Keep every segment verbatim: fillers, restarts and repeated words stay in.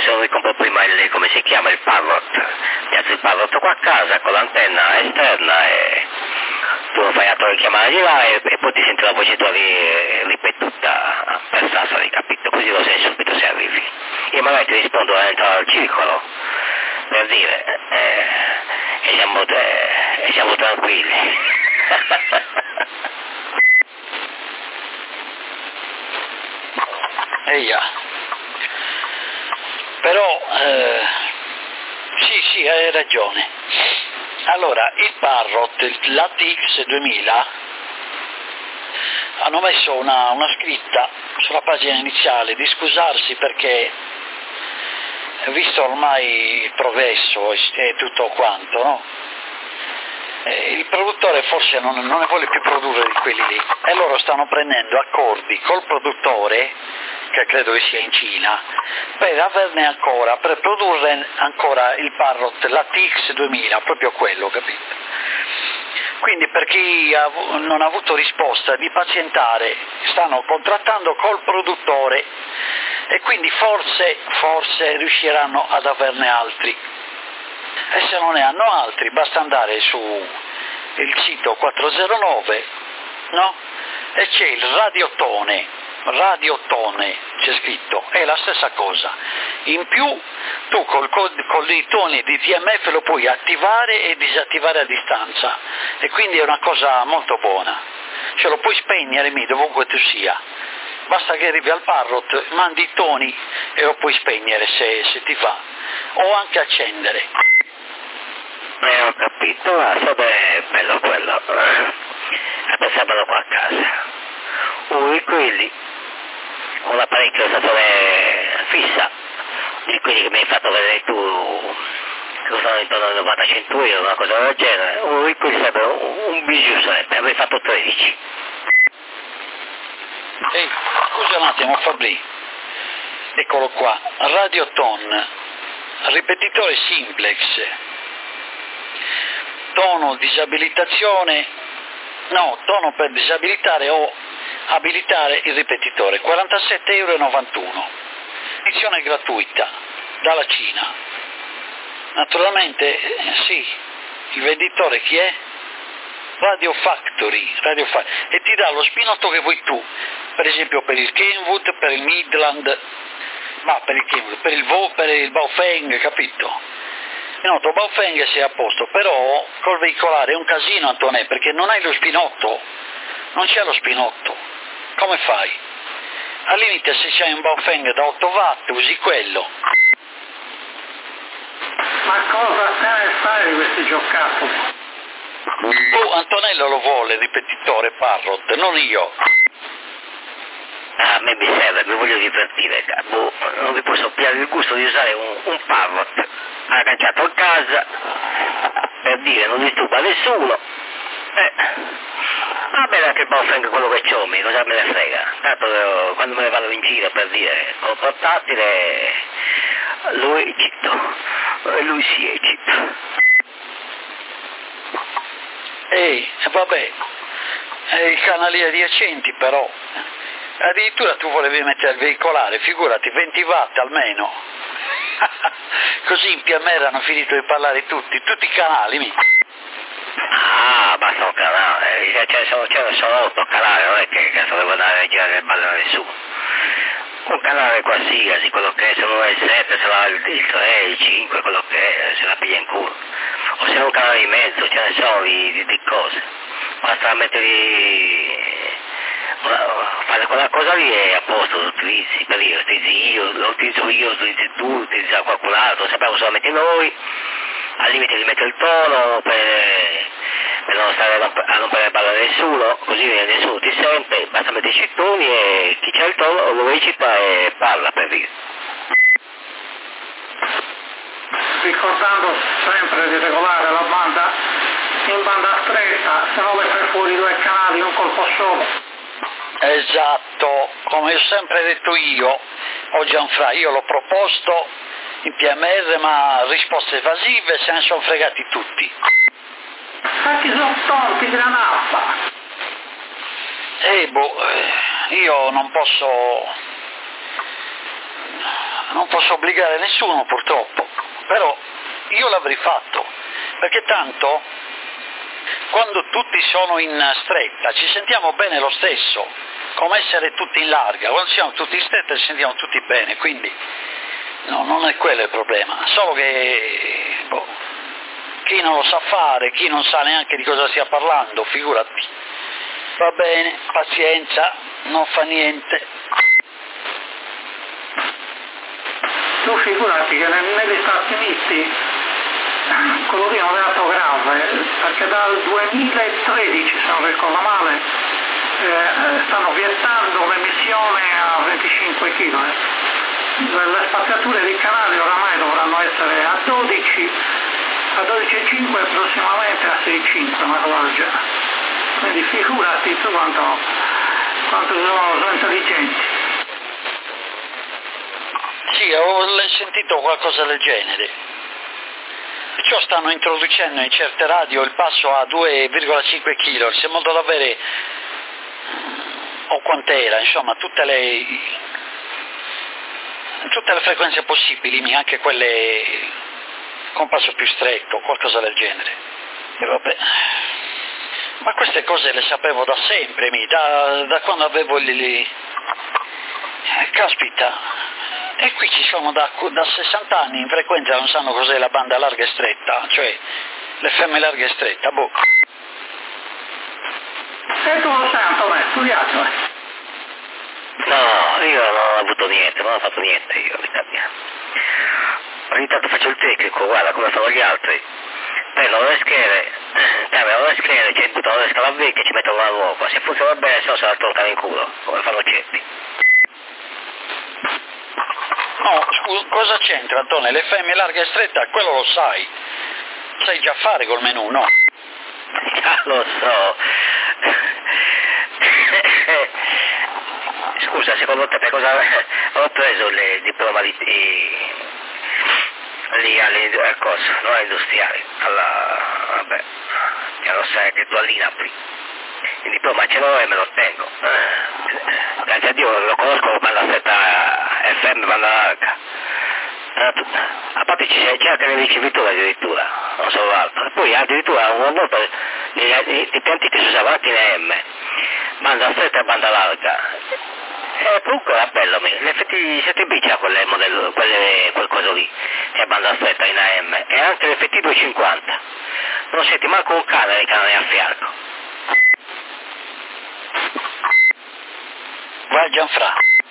se non li compro prima il, come si chiama, il parrot, piazzo il parrot qua a casa con l'antenna esterna e tu lo fai a chiamare di là e, e poi ti senti la voce tua ripetuta per Sassari, capito? Così lo sai subito se arrivi. Io magari ti rispondo dentro al circolo per dire eh, e, siamo, eh, e siamo tranquilli. Eia. Però eh, sì sì hai ragione. Allora il Parrot, l'A T X duemila, hanno messo una, una scritta sulla pagina iniziale di scusarsi perché visto ormai il progresso e tutto quanto, no? Eh, il produttore forse non, non ne vuole più produrre di quelli lì e loro stanno prendendo accordi col produttore, che credo che sia in Cina, per averne ancora, per produrre ancora il Parrot, l'A T X duemila, proprio quello, capito? Quindi per chi ha, non ha avuto risposta di pazientare, stanno contrattando col produttore e quindi forse, forse riusciranno ad averne altri. E se non ne hanno altri basta andare su il sito quattrocentonove, no? E c'è il radiotone, radiotone c'è scritto, è la stessa cosa. In più tu col, con i toni di T M F lo puoi attivare e disattivare a distanza e quindi è una cosa molto buona. Ce lo puoi spegnere mi dovunque tu sia. Basta che arrivi al Parrot, mandi i toni e lo puoi spegnere se, se ti va, o anche accendere. Eh, ho capito, ma sarebbe bello quello. E pensavano qua a casa. Uno di quelli, un apparecchio stazione fissa, di quelli che mi hai fatto vedere tu, che costano intorno ai novanta cento euro, una cosa del genere. Uno di quelli sarebbe un, un bijou, sarebbe, avrei fatto tredici. Ehi, scusa un attimo Fabri, eccolo qua, Radioton, ripetitore simplex, tono disabilitazione, no, tono per disabilitare o abilitare il ripetitore, quarantasette virgola novantuno euro, edizione gratuita, dalla Cina. Naturalmente, eh, sì, il venditore chi è? Radio Factory, Radio Factory, e ti dà lo spinotto che vuoi tu, per esempio per il Kenwood, per il Midland, ma per il Kenwood, per il Vo, per il Baofeng, capito? Spinotto Baofeng sei a posto, però col veicolare è un casino Antonè, perché non hai lo spinotto, non c'è lo spinotto, come fai? Al limite se c'hai un Baofeng da otto watt usi quello. Ma cosa te ne fai di questi giocattoli? Oh, Antonello lo vuole il ripetitore Parrot, non io. Ah, a me mi serve, mi voglio divertire, boh, non vi posso pigliare il gusto di usare un, un Parrot agganciato a casa per dire non disturba nessuno. Eh, va bene anche il Baofeng quello che c'ho, mi cosa me ne frega, tanto io, quando me ne vado in giro per dire col portatile lo eccito, lui si eccita. Ehi, vabbè, eh, il canale è adiacenti però, addirittura tu volevi mettere il veicolare, figurati, venti watt almeno, così in P M R hanno finito di parlare tutti, tutti i canali. Mi... Ah, basta un canale, ce ne sono, ce ne sono otto canali, non è che cazzo devo andare a girare il ballo a nessuno. Un canale qualsiasi, quello che è, se non è il sette, se non è il tre, il cinque, quello che è, se la piglia in culo. O se no un canale di mezzo, ce ne sono di, di, di cose. Basta metterli, fare quella cosa lì e a posto lo utilizzi, per io, utilizzi io, lo utilizzo io, lo utilizzi tu, lo utilizza qualcun altro, lo sappiamo solamente noi, al limite gli metto il tono per, per non stare a rompere, a rompere il ballo a nessuno, così nessuno ti sente, basta metterci i toni e chi c'ha il tono lo recita e parla per dire. Ricordando sempre di regolare la banda in banda stretta, se no le fai fuori due canali in un colpo solo. Esatto, come ho sempre detto io, o Gianfra, io l'ho proposto in P M R ma risposte evasive, se ne sono fregati tutti. Ma chi sono tonti di nappa? E boh, io non posso non posso obbligare nessuno purtroppo, però io l'avrei fatto, perché tanto quando tutti sono in stretta ci sentiamo bene lo stesso, come essere tutti in larga, quando siamo tutti in stretta ci sentiamo tutti bene, quindi no, non è quello il problema, solo che boh, chi non lo sa fare, chi non sa neanche di cosa stia parlando, figurati. Va bene, pazienza, non fa niente. Tu figurati che negli Stati Uniti quello lì è un reato grave, perché dal duemilatredici, se non ricordo male, eh, stanno vietando l'emissione a venticinque chilometri. Le spaziature di canali oramai dovranno essere a dodici, a dodici virgola cinque e prossimamente a sei virgola cinque, una cosa del genere. Quindi figurati tu quanto, quanto sono, sono intelligenti. Sì, ho sentito qualcosa del genere. Perciò stanno introducendo in certe radio il passo a due virgola cinque chilohertz, in modo da avere, o quant'era, insomma, tutte le, tutte le frequenze possibili, anche quelle con passo più stretto, qualcosa del genere. E vabbè. Ma queste cose le sapevo da sempre, da, da quando avevo gli... gli... Caspita. E qui ci sono da, da sessanta anni in frequenza, non sanno cos'è la banda larga e stretta, cioè l'F M larga e stretta, boh. E tu lo sai, Antonio, hai studiato, eh? No, io non ho avuto niente, non ho fatto niente io, vita mia. Ogni tanto faccio il tecnico, guarda come fanno gli altri. Prendono le schede, cambiano le schede, ci buttano le scale vecchie e ci mettono una nuova. Se funziona bene, se no se la tolcano in culo, come fanno certi. No, scusa, cosa c'entra, Antonio? L'F M larga e stretta, quello lo sai. Sai già fare col menù, no? Ah, lo so. Scusa, secondo te per cosa ho preso il diploma di... lì alle cose, non all'industriale, alla... vabbè, ya lo sai che tu all'Inapri. Il diploma ce l'ho e me lo tengo. Grazie a Dio lo conosco banda stretta F M, banda larga. A parte c'è anche le riceviture addirittura, non solo altro. Poi addirittura una volta gli impianti che si usavano anche in A M, banda stretta e banda larga. E comunque era bello, l'effetti sette B c'ha quelle modello, quelle, quel coso lì, che è banda stretta in A M, e anche l'effetti duecentocinquanta. Non senti manco un cane nei canali a fianco. Vai Gianfra.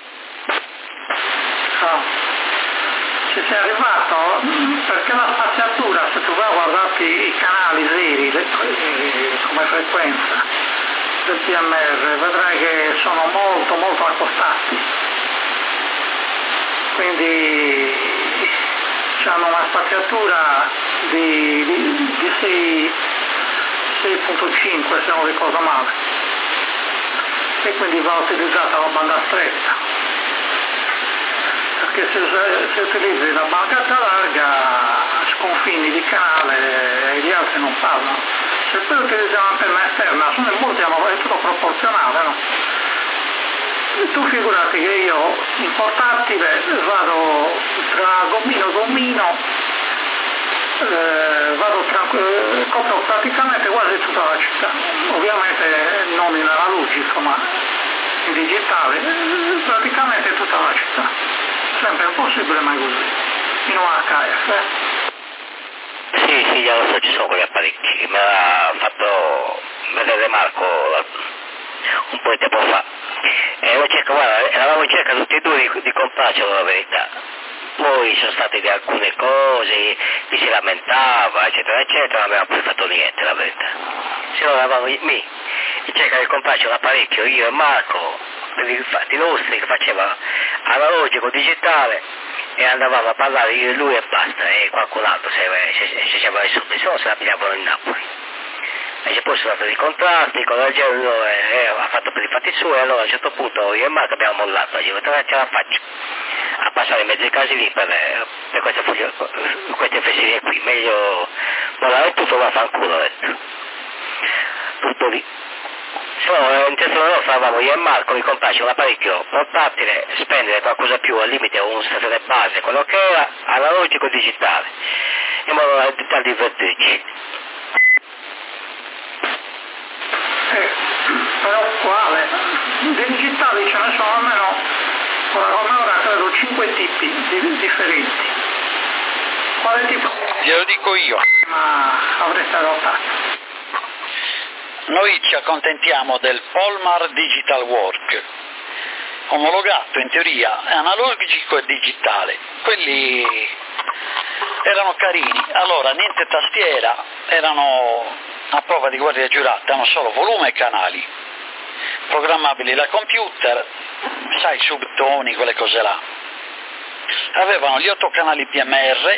No. Ci sei arrivato perché la spaziatura, se tu vai a guardarti i canali veri le, come frequenza del P M R, vedrai che sono molto molto accostati, quindi hanno una spaziatura di, di, di sei virgola cinque se non ricordo male, e quindi va utilizzata la banda stretta, perché se, se utilizzi la banda larga sconfini di canale e gli altri non parlano. Se poi utilizzi un'antenna esterna, sono molti hanno, è tutto proporzionale, no? E tu figurati che io in portatile vado tra gommino e gommino, eh, vado tra, eh, copro praticamente quasi tutta la città, ovviamente non in analogico ma in digitale, eh, praticamente tutta la città, sempre impossibile mai così, in U H F. Eh. Sì, sì, già lo so, ci sono quegli apparecchi, me l'ha fatto vedere Marco un po' di tempo fa. E lo cerco, guarda, eravamo in cerca tutti e due di, di comprarcelo, la verità. Poi sono state di alcune cose, chi si lamentava, eccetera, eccetera, non abbiamo più fatto niente, la verità. Se no eravamo mi, in cerca di comprarci un apparecchio, io e Marco, per i fatti nostri, che faceva analogico, digitale, e andavamo a parlare io e lui e basta, e qualcun altro se, se, se ci aveva i soldi, se no se la pigliavano in Napoli. E poi sono stati dei contrasti, con la gente eh, ha fatto per i fatti suoi, e allora a un certo punto io e Marco abbiamo mollato, dico, ce la faccio a passare in mezzo ai casi lì per, per queste, queste fesserie qui, meglio mollare tutto, ma fanculo, ho detto. Tutto lì. Se no, in testa nostra avevamo io e Marco di comprarci un apparecchio portatile, spendere qualcosa più al limite un stazione base, quello che era, analogico digitale, in modo da, da divertirci. Eh, però quale? Di digitali ce ne sono almeno, ora come ora credo, cinque tipi di, differenti. Quale tipo? Glielo dico io. Ma avreste adottato? Noi ci accontentiamo del Polmar Digital Work, omologato in teoria, analogico e digitale. Quelli erano carini, allora niente tastiera, erano a prova di guardia giurata, hanno solo volume e canali, programmabili da computer, sai, subtoni, quelle cose là. Avevano gli otto canali P M R,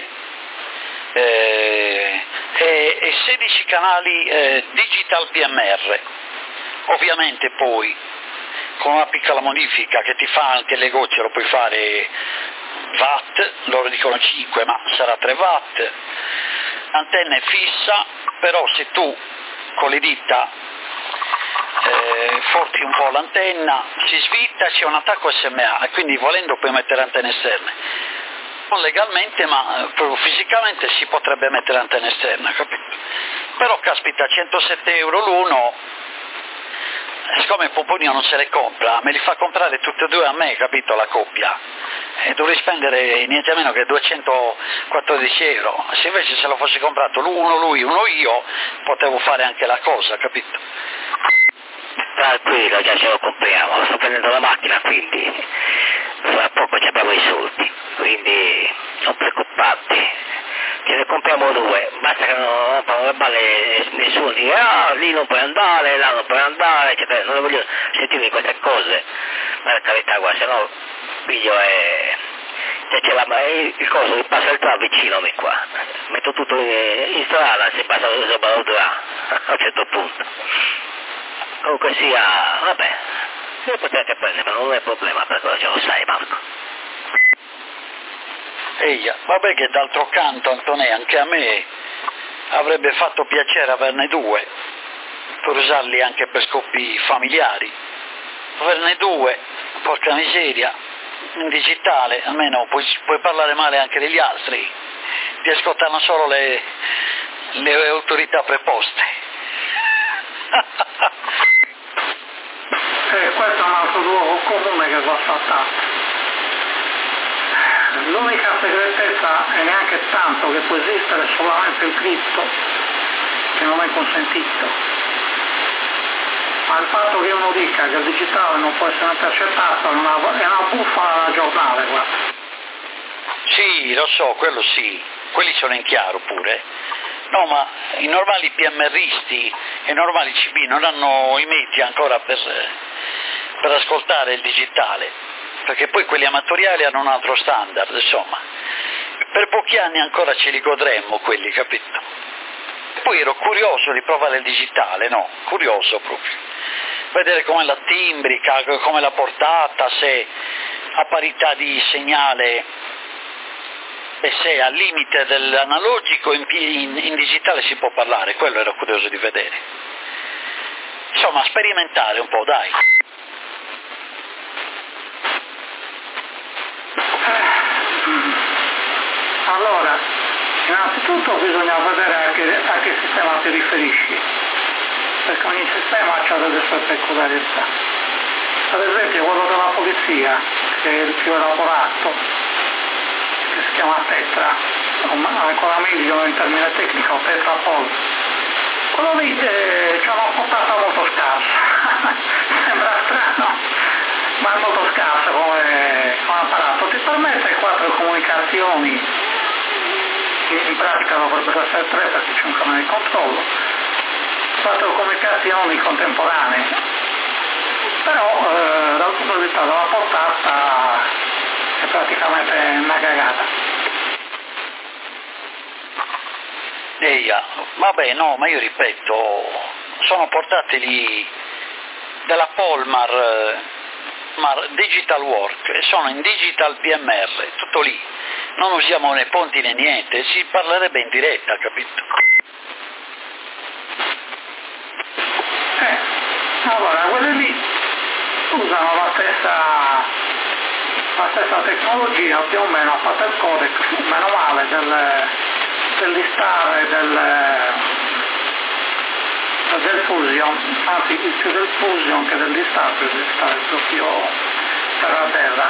Eh, e, e sedici canali eh, digital P M R, ovviamente poi con una piccola modifica che ti fa anche le gocce, lo puoi fare watt, loro dicono cinque ma sarà tre watt, antenna fissa, però se tu con le dita eh, forti un po' l'antenna si svitta, c'è un attacco S M A e quindi volendo puoi mettere antenne esterne. Non legalmente, ma proprio fisicamente si potrebbe mettere antenne esterna, capito? Però caspita, centosette euro l'uno, siccome Pomponio non se le compra, me li fa comprare tutti e due a me, capito, la coppia, e dovrei spendere niente meno che duecentoquattordici euro. Se invece se lo fossi comprato uno lui, uno io, potevo fare anche la cosa, capito? Tranquillo, già ce lo compriamo, sto prendendo la macchina, quindi fra poco ci abbiamo i soldi, quindi non preoccuparti, ce ne compriamo due, basta che non rompano le balle nessuno, dice ah lì non puoi andare, là non puoi andare, eccetera. Non voglio sentire queste cose, ma per carità, guarda, se no figlio è... Cioè, c'è la, il coso, mi passa il tram vicino a me qua, metto tutto in, in strada, si passa sopra l'autostrada a un certo punto. Comunque sia, vabbè, lo potete prendere, ma non è problema, perché ce lo sai, Marco. Eia, vabbè che d'altro canto, Antonè, anche a me avrebbe fatto piacere averne due, per usarli anche per scopi familiari. Averne due, porca miseria, in digitale, almeno puoi, puoi parlare male anche degli altri, ti ascoltano solo le, le autorità preposte. Eh, questo è un altro luogo comune che va saltato. L'unica segretezza è neanche tanto che può esistere solamente il cripto, che non è consentito, ma il fatto che uno dica che il digitale non può essere intercettato è una, è una bufala da giornale, guarda. Sì, lo so, quello sì, quelli sono in chiaro pure. No, ma i normali PMRisti e i normali C B non hanno i mezzi ancora per, per ascoltare il digitale, perché poi quelli amatoriali hanno un altro standard, insomma. Per pochi anni ancora ce li godremmo quelli, capito? Poi ero curioso di provare il digitale, no? Curioso proprio. Vedere com'è la timbrica, com'è la portata, se a parità di segnale e se al limite dell'analogico in, in, in digitale si può parlare, quello ero curioso di vedere. Insomma, sperimentare un po', dai. Allora, innanzitutto bisogna vedere a che, a che sistema ti riferisci, perché ogni sistema ha delle sue peculiarità. Ad esempio quello della polizia, che è il più elaborato, che si chiama Tetra, o ancora meglio in termine tecnico, Tetrapol. Quello lì eh, c'è una portata molto scarsa, sembra strano, ma è molto scarsa come, come apparato, ti permette quattro comunicazioni, in pratica dovrebbero essere tre perché c'è un canale di controllo, quattro comunicazioni contemporanee, però eh, dal punto di vista della portata è praticamente una cagata. Eia, vabbè, no, ma io ripeto, sono portatili della Polmar Mar Digital Work e sono in Digital P M R, tutto lì, non usiamo né ponti né niente, si parlerebbe in diretta, capito? Eh, allora usano la stessa, la stessa tecnologia, più o meno ha fatto il codec, meno male, del, dell'Istar e del, del Fusion, anzi più del Fusion che dell'Istar, perché l'Istar è proprio terra terra.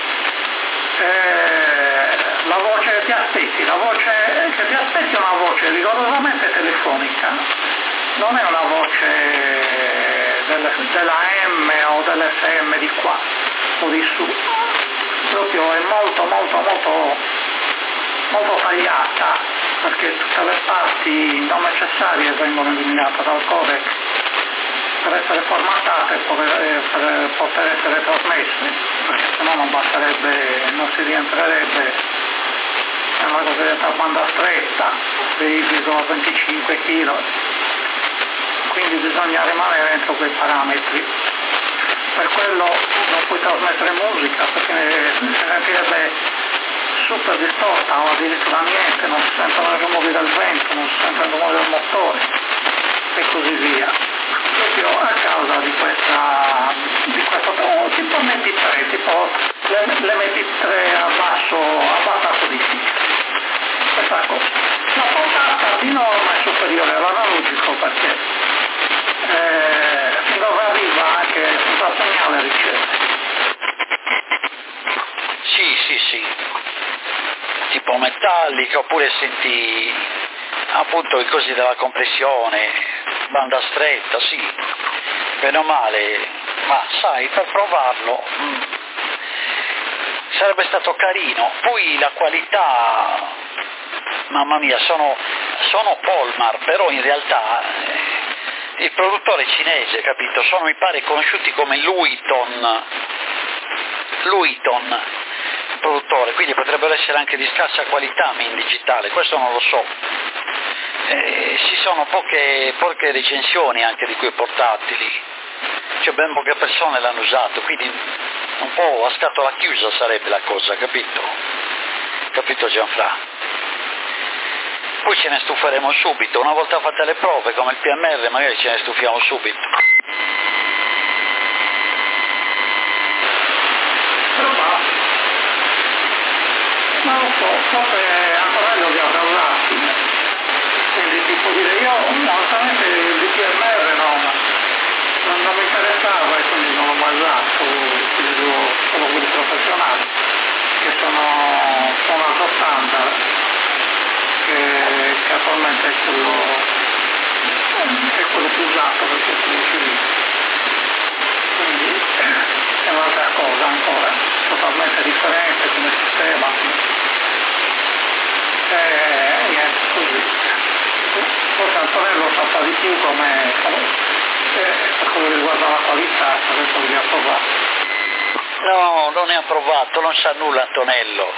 Eh, la voce ti aspetti, la voce che ti aspetti è una voce rigorosamente telefonica, non è una voce del, della M o dell'F M di qua o di su, proprio è molto molto molto molto tagliata, perché tutte le parti non necessarie vengono eliminate dal codec per essere formattate e poter, per poter essere trasmesse, perché sennò non basterebbe, non si rientrerebbe nella cosiddetta banda stretta sei virgola venticinque chilo, quindi bisogna rimanere entro quei parametri. Per quello non puoi trasmettere musica, perché si sentirebbe super distorta o addirittura niente, non si sentono i rumori del vento, non si sente il rumore del motore e così via. Proprio a causa di questa di questo tipo M P tre, tipo l'M P tre a basso a bassa codifica. Questa cosa. La portata di norma è superiore all'analogico, perché eh, fin dove arriva anche senza segnale riceve. Sì, sì, sì. Tipo metallica, oppure senti appunto i cosi della compressione, banda stretta, sì, meno male, ma sai, per provarlo mh, sarebbe stato carino. Poi la qualità, mamma mia, sono, sono Polmar, però in realtà eh, il produttore cinese, capito? Sono, mi pare, conosciuti come Luiton, Luiton, produttore, quindi potrebbero essere anche di scarsa qualità in digitale, questo non lo so. Eh, ci sono poche, poche recensioni anche di quei portatili, cioè ben poche persone l'hanno usato, quindi un po' a scatola chiusa sarebbe la cosa, capito? Capito Gianfra? Poi ce ne stuferemo subito, una volta fatte le prove come il P M R magari ce ne stufiamo subito. Non lo so, forse Antonello li avrà usati, quindi ti può dire, io onestamente il D P M R no, non, non mi interessava e quindi non l'ho mai usato, utilizzo solo quelli professionali, che sono, sono alto standard, che, che attualmente è quello, è quello più usato perché è quello utilizzo. Quindi è un'altra cosa ancora, totalmente differente come sistema. E niente, così. Forse Antonello sa di più come, eh, per quello che riguarda la qualità, adesso li ha provato. No, non ne ha provato, non sa nulla Antonello.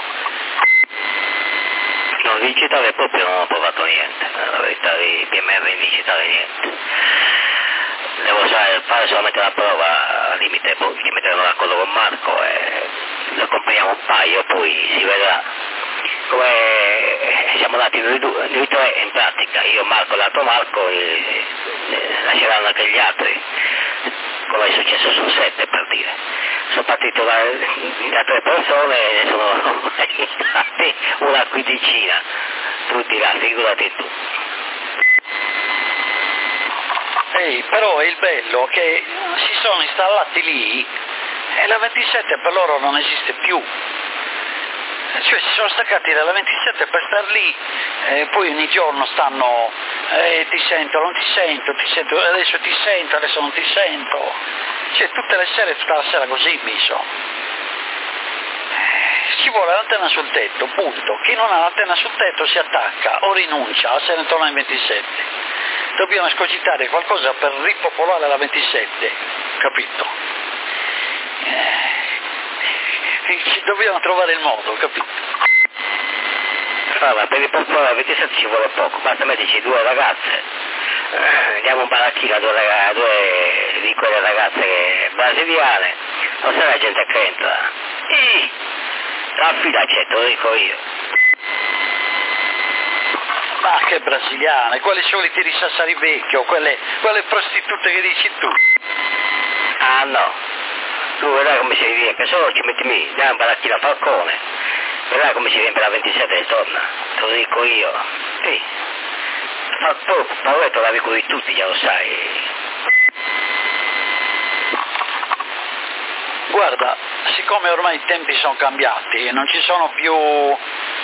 No, in digitale proprio non ho provato niente, la verità di P M R in digitale niente. Devo fare solamente la prova, al limite ci metteremo d'accordo con Marco e lo compriamo un paio, poi si vedrà. Come siamo andati noi due, noi tre in pratica, io, Marco, l'altro Marco, e, e lasceranno anche gli altri, come è successo sul sette per dire. Sono partito da, da tre persone e ne sono entrati una quindicina, tutti là, figurati tu. Ehi, però è il bello che si sono installati lì e la ventisette per loro non esiste più. Cioè si sono staccati dalla ventisette per star lì e poi ogni giorno stanno eh, ti sento, non ti sento, ti sento, adesso ti sento, adesso non ti sento. Cioè tutte le sere, tutta la sera così mi so. Ci vuole l'antenna sul tetto, punto. Chi non ha l'antenna sul tetto si attacca o rinuncia, se ne torna in ventisette. Dobbiamo escogitare qualcosa per ripopolare la ventisette, capito? Eh, dobbiamo trovare il modo, capito? Allora, per ripopolare la ventisette ci vuole poco, basta metterci due ragazze, eh, andiamo in baracchina due, ragazze, due di quelle ragazze brasiliane, non c'è la gente che entra. E la fila c'è, te lo dico io. Ma che brasiliane, quelle solite di Sassari Vecchio, quelle, quelle prostitute che dici tu. Ah no, tu vedrai come si riempie, solo ci metti lì, dai un baracchino a Falcone, vedrai come si riempie la ventisette e torna, te lo dico io, sì, ma poi Paoletto l'amico di tutti, già lo sai. Guarda, siccome ormai i tempi sono cambiati, non ci sono più,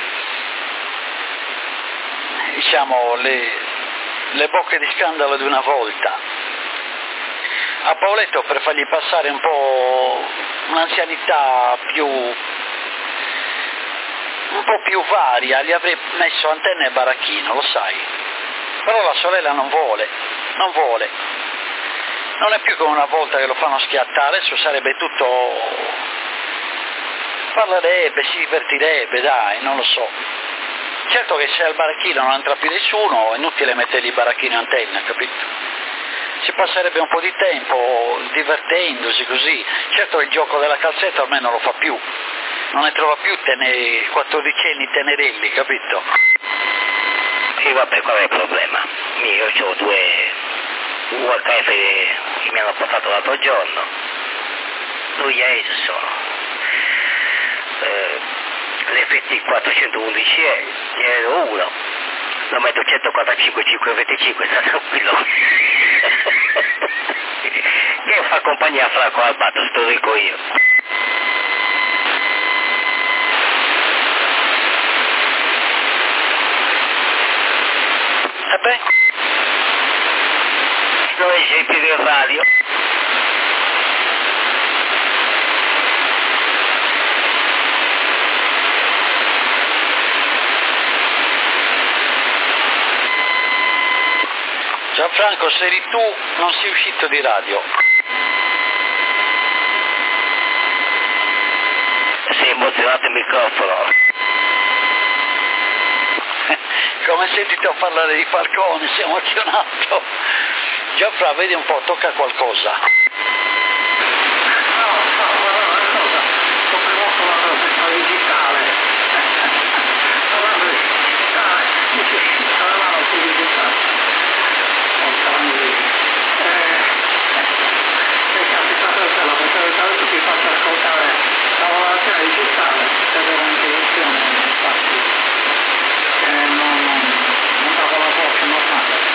diciamo, le, le bocche di scandalo di una volta. A Paoletto, per fargli passare un po' un'anzianità più, un po' più varia, gli avrei messo antenne e baracchino, lo sai. Però la sorella non vuole, non vuole. Non è più come una volta che lo fanno schiattare, adesso sarebbe tutto... parlerebbe, si divertirebbe, dai, non lo so. Certo che se al baracchino non entra più nessuno, è inutile mettergli il baracchino in antenna, capito? Si passerebbe un po' di tempo divertendosi così. Certo il gioco della calzetta ormai non lo fa più, non ne trova più tene... quattordicenni tenerelli, capito? Sì, vabbè, qual è il problema? Io ho due... U H F che mi hanno portato l'altro giorno, due Ace sono, eh, l'F T quattrocentoundici E, ne vedo uno, lo metto centoquarantacinque cinquecentoventicinque, sta tranquillo, che fa compagnia a Franco Albato, sto dico io. E beh? Dove sei più del radio? Gianfranco, se eri tu non sei uscito di radio. Sei emozionato il microfono. Come sentito parlare di Falcone, sei emozionato. Gianfra, vedi un po', tocca qualcosa. No, no, guarda una cosa, ho promosso la trasmissione digitale. Parlando di digitale, dice uscita la mano su digitale. Porca miseria. Eh, è capitato a te, la possibilità che ti faccia ascoltare la lavorazione digitale, per avere anche lezione, infatti, eh, non, non, non davo la voce normale.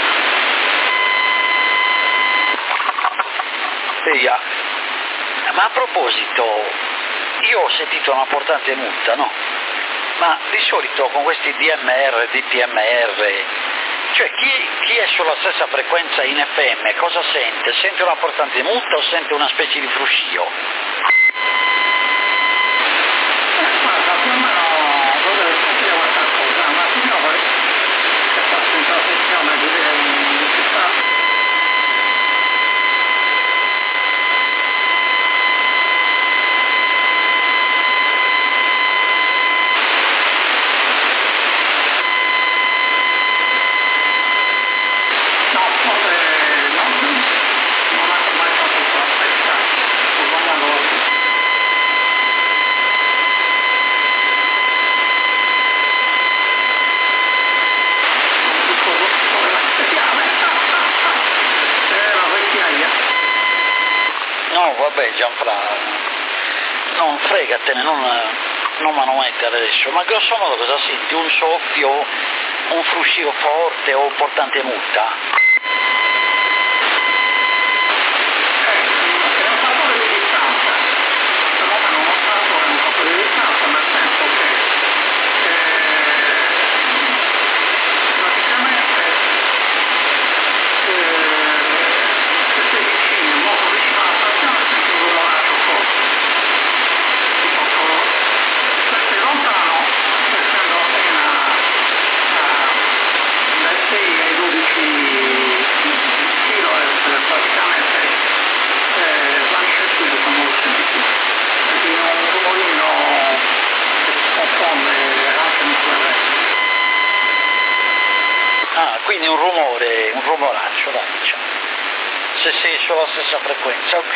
Via. Ma a proposito, io ho sentito una portante multa, no? Ma di solito con questi D M R, D P M R, cioè chi, chi è sulla stessa frequenza in F M cosa sente? Sente una portante multa o sente una specie di fruscio? Guarda, più o meno dove sentire questa cosa, una signora che fa in trasmissione di città. No, vabbè, Gianfra, non fregatene, non, non manomettere adesso, ma grosso modo cosa senti? Un soffio, un fruscio forte o portante multa? Ah, quindi un rumore, un rumoraccio, dai, diciamo. Se sei sulla stessa frequenza, ok.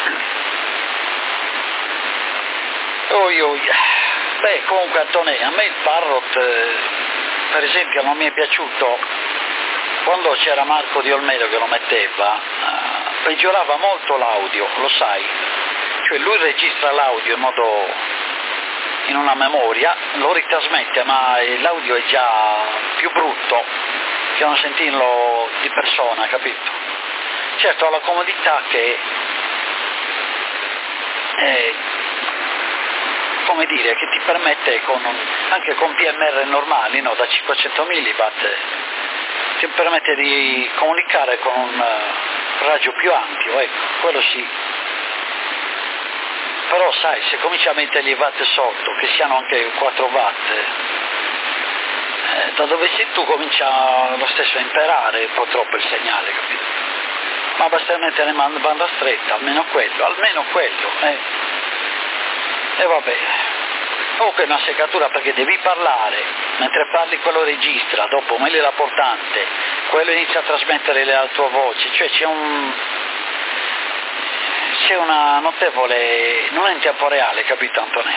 Oi, oi. Beh, comunque Antonio, a me il Parrot, eh, per esempio, non mi è piaciuto quando c'era Marco Di Olmedo che lo metteva, eh, peggiorava molto l'audio, lo sai. cioè lui registra l'audio in modo, in una memoria, lo ritrasmette, ma l'audio è già più brutto che non sentirlo di persona, capito? Certo, ha la comodità che eh, come dire, che ti permette con un, anche con P M R normali, no, da cinquecento milliwatt, ti permette di comunicare con un uh, raggio più ampio, ecco, quello sì. Però sai, se cominci a mettere i watt sotto, che siano anche quattro watt, eh, da dove sei tu comincia lo stesso a imperare un po' troppo il segnale, capito? Ma basta mettere in banda stretta, almeno quello, almeno quello, eh. E vabbè. Comunque è una seccatura perché devi parlare, mentre parli quello registra, dopo meglio la portante, quello inizia a trasmettere la tua voce, cioè c'è un... c'è una notevole, non è in tempo reale, capito Antonio?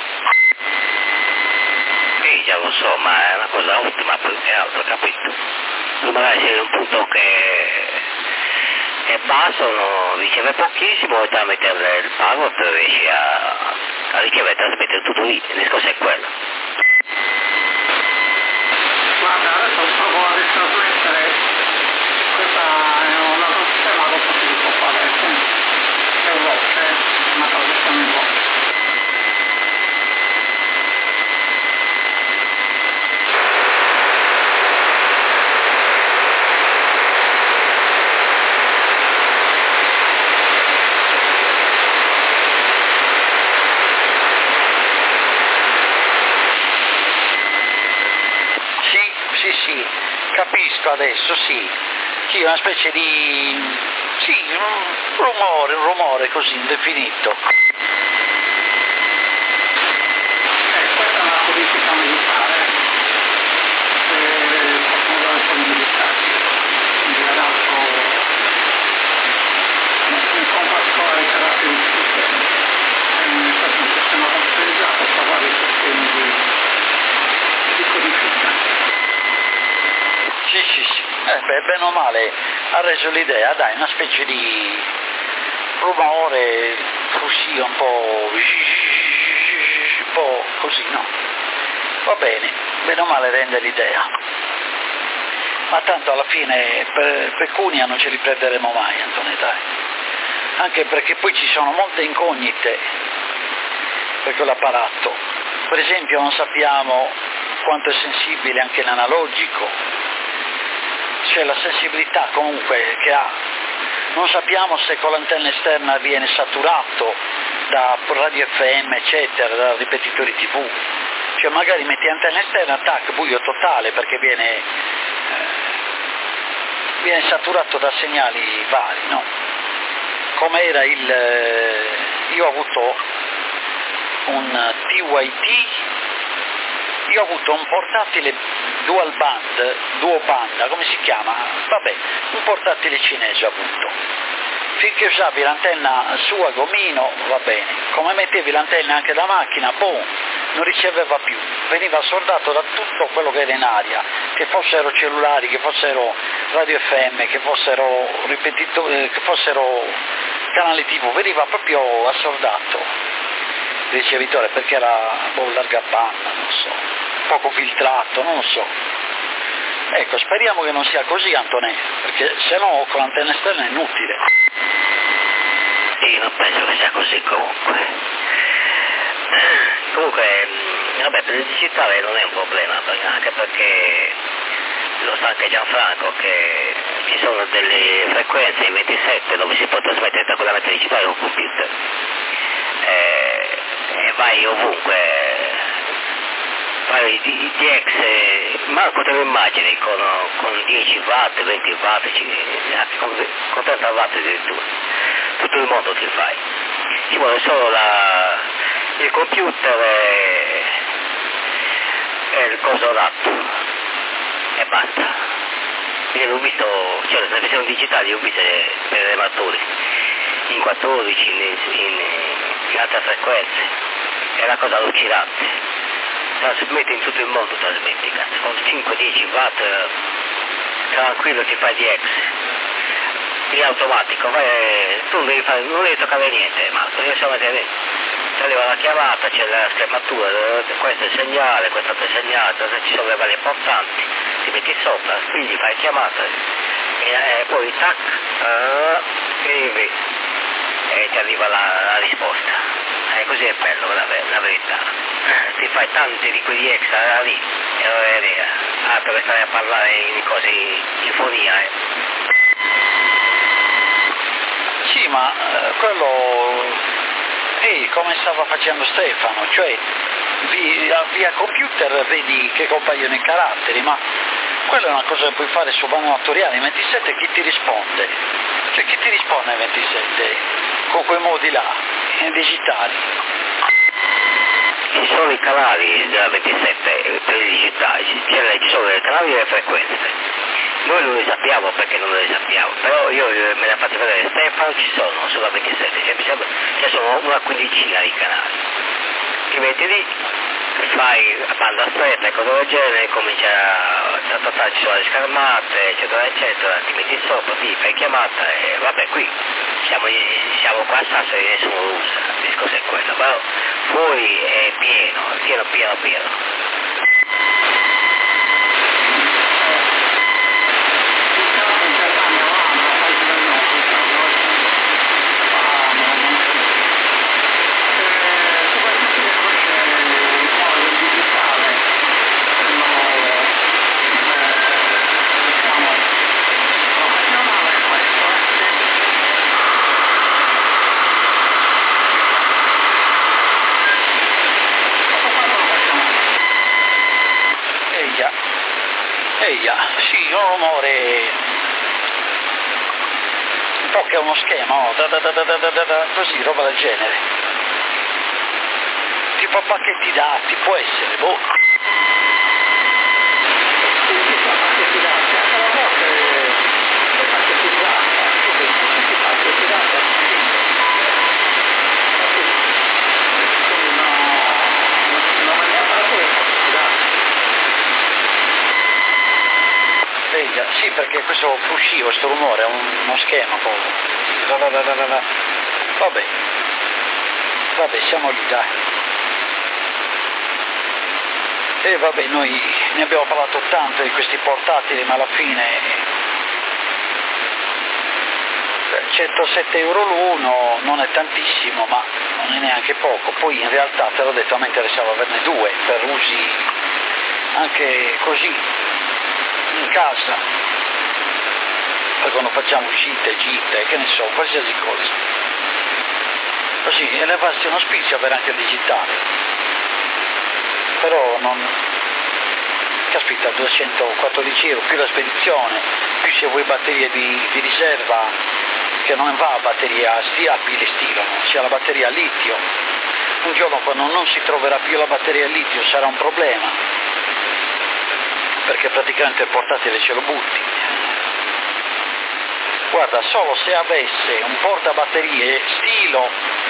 Sì, già lo so, ma è una cosa ottima più che altro, capito? Magari sei in un punto che è basso, no, riceve pochissimo e tramite il pago riesci a, a ricevere e trasmettere tutto lì, il discorso è quello. Guarda, adesso provo a ritrasmettere, questa è una sistema, dopo ti dico qual è, è veloce, una trasmissione veloce. Capisco adesso, sì, sì, una specie di, sì, un rumore, un rumore così indefinito. Eh, questa è una politica militare, eh, possono dare con i militari, quindi ha dato con particolari caratteristiche, eh, questo è un sistema computerizzato per vari sistemi di, di codifica. Sì, sì, sì, eh, beh, bene o male ha reso l'idea, dai, una specie di rumore così un po', un po' così, no? Va bene, bene o male rende l'idea. Ma tanto alla fine per pecunia non ce li prenderemo mai, Antonio, dai. Anche perché poi ci sono molte incognite per quell'apparato. Per esempio non sappiamo quanto è sensibile anche l'analogico. C'è la sensibilità comunque che ha, non sappiamo se con l'antenna esterna viene saturato da radio F M eccetera, da ripetitori tivù, cioè magari metti antenna esterna, tac, buio totale perché viene, eh, viene saturato da segnali vari, no? Come era il, eh, io ho avuto un T Y T, io ho avuto un portatile dual band, duo banda, come si chiama? Vabbè, un portatile cinese ho avuto. Finché usavi l'antenna su a gomino, va bene. Come mettevi l'antenna anche da macchina, boom, non riceveva più. Veniva assordato da tutto quello che era in aria, che fossero cellulari, che fossero radio F M, che fossero ripetitori, che fossero canali tivù, veniva proprio assordato il ricevitore perché era boh, larga banda, non so. Poco filtrato, non so. Ecco, speriamo che non sia così, Antonè, perché se no con l'antenna esterna è inutile. Io non penso che sia così comunque. Comunque, vabbè, per il digitale non è un problema, anche perché lo sa anche Gianfranco che ci sono delle frequenze in ventisette dove si può trasmettere tranquillamente digitale con computer. E, e vai ovunque. Fai i D X, Marco te lo immagini con, con dieci watt, venti watt, anche con, con trenta watt addirittura, tutto il mondo ti fai, ci vuole solo la, il computer e, e il coso adatto e basta. Io l'ho visto, cioè le televisioni digitali ho viste per le amatori, in quattordici, in, in, in altre frequenze, è una cosa allucinante. Trasmette in tutto il mondo, trasmetti, con cinque dieci watt tranquillo ti fai D X. in automatico, vai, tu non devi, fare, non devi toccare niente, ma devi solamente ti arriva la chiamata, c'è la schermatura, questo è il segnale, questo è il segnale, ci sono le varie importanti, ti metti sopra, quindi fai chiamata e, e poi tac, uh, scrivi e ti arriva la, la risposta. E così è bello la, la verità. Ti fai tanti di quegli extra lì e non è vero. Altro che stare a parlare di cose in fonia, eh. Sì, ma eh, quello è come stava facendo Stefano, cioè via, via computer vedi che compaiono i caratteri, ma quella è una cosa che puoi fare su banda materiale. ventisette chi ti risponde? Cioè chi ti risponde ai ventisette? Con quei modi là, in digitali. Ci sono i canali della ventisette per i digitali, ci sono i canali e le frequenze. Noi non le sappiamo perché non le sappiamo, però io me ne ho fatto vedere Stefano, ci sono sulla ventisette, cioè, mi sembra, ce sono una quindicina di canali. Ti metti lì, fai a banda stretta e cose del genere, comincia a trattare, ci sono le schermate, eccetera, eccetera, ti metti sopra, ti fai chiamata e vabbè, qui siamo, siamo qua a Sassari, nessuno lo usa, il discorso è quello, però fuori è pieno, pieno, pieno, pieno. Eia, sì, un rumore un po' che è uno schema, oh, da, da, da, da, da, da, da, così, roba del genere. Tipo pacchetti dati, può essere, boh. Pacchetti dati, anche la voce è pacchettizzata, quindi pacchetti dati. Non è apparato che pacchetti dati. Sì, perché questo fruscio, questo rumore è un, uno schema proprio. Vabbè, vabbè, siamo lì, dai. E vabbè, noi ne abbiamo parlato tanto di questi portatili, ma alla fine centosette euro l'uno non è tantissimo, ma non è neanche poco. Poi in realtà, te l'ho detto, a me interessava averne due per usi anche così in casa, poi quando facciamo uscite, gite, che ne so, qualsiasi cosa, così e levarsi uno spizio avere anche il digitale. Però non, caspita, duecentoquattordici euro più la spedizione, più se vuoi batterie di, di riserva, che non va a batteria sviabile stilo, sia la batteria a litio. Un giorno quando non si troverà più la batteria a litio sarà un problema, perché praticamente il portatile ce lo butti. Guarda, solo se avesse un portabatterie stilo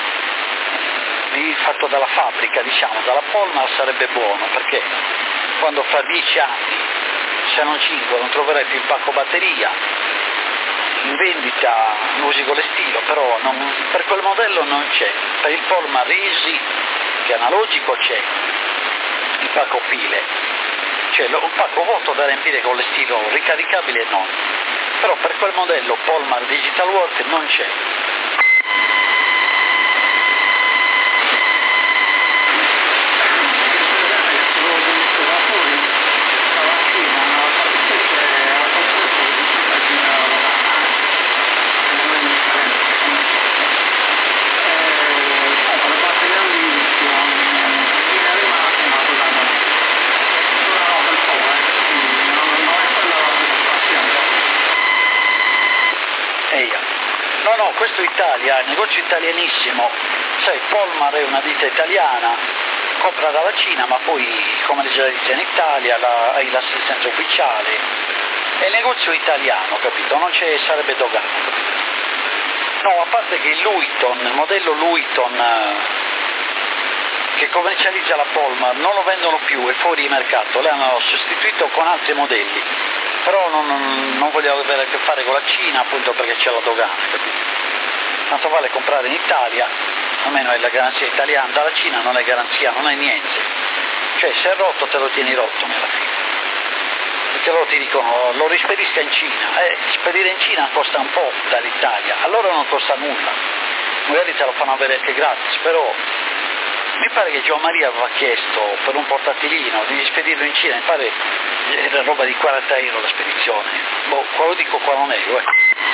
fatto dalla fabbrica, diciamo, dalla Polmar, sarebbe buono, perché quando fra dieci anni, se non cinque, non troverai più il pacco batteria, in vendita lo usi con le stilo, però non, per quel modello non c'è. Per il Polmar Easy, che è analogico, c'è il pacco pile, cioè un pacco vuoto da riempire con le stilo ricaricabile non, però per quel modello Polmar Digital Work non c'è. No, no, questo è Italia, il negozio italianissimo, sai, Polmar è una ditta italiana, compra dalla Cina, ma poi commercializza in Italia, la, hai l'assistenza ufficiale, è il negozio italiano, capito? Non ci sarebbe dogana, capito? No, a parte che il Luiton, il modello Luiton che commercializza la Polmar non lo vendono più, è fuori mercato, l'hanno sostituito con altri modelli. però non, non voglio avere a che fare con la Cina appunto perché c'è la dogana, capito? Tanto vale comprare in Italia, almeno è la garanzia italiana, dalla Cina non è garanzia, non è niente, cioè se è rotto te lo tieni rotto nella fine, perché loro ti dicono lo rispedisca in Cina, eh, spedire in Cina costa un po' dall'Italia, allora non costa nulla, magari te lo fanno avere anche gratis, però mi pare che Gio Maria aveva chiesto per un portatilino di spedirlo in Cina, mi pare era roba di quaranta euro la spedizione, boh, qua lo dico, qua non è, eh.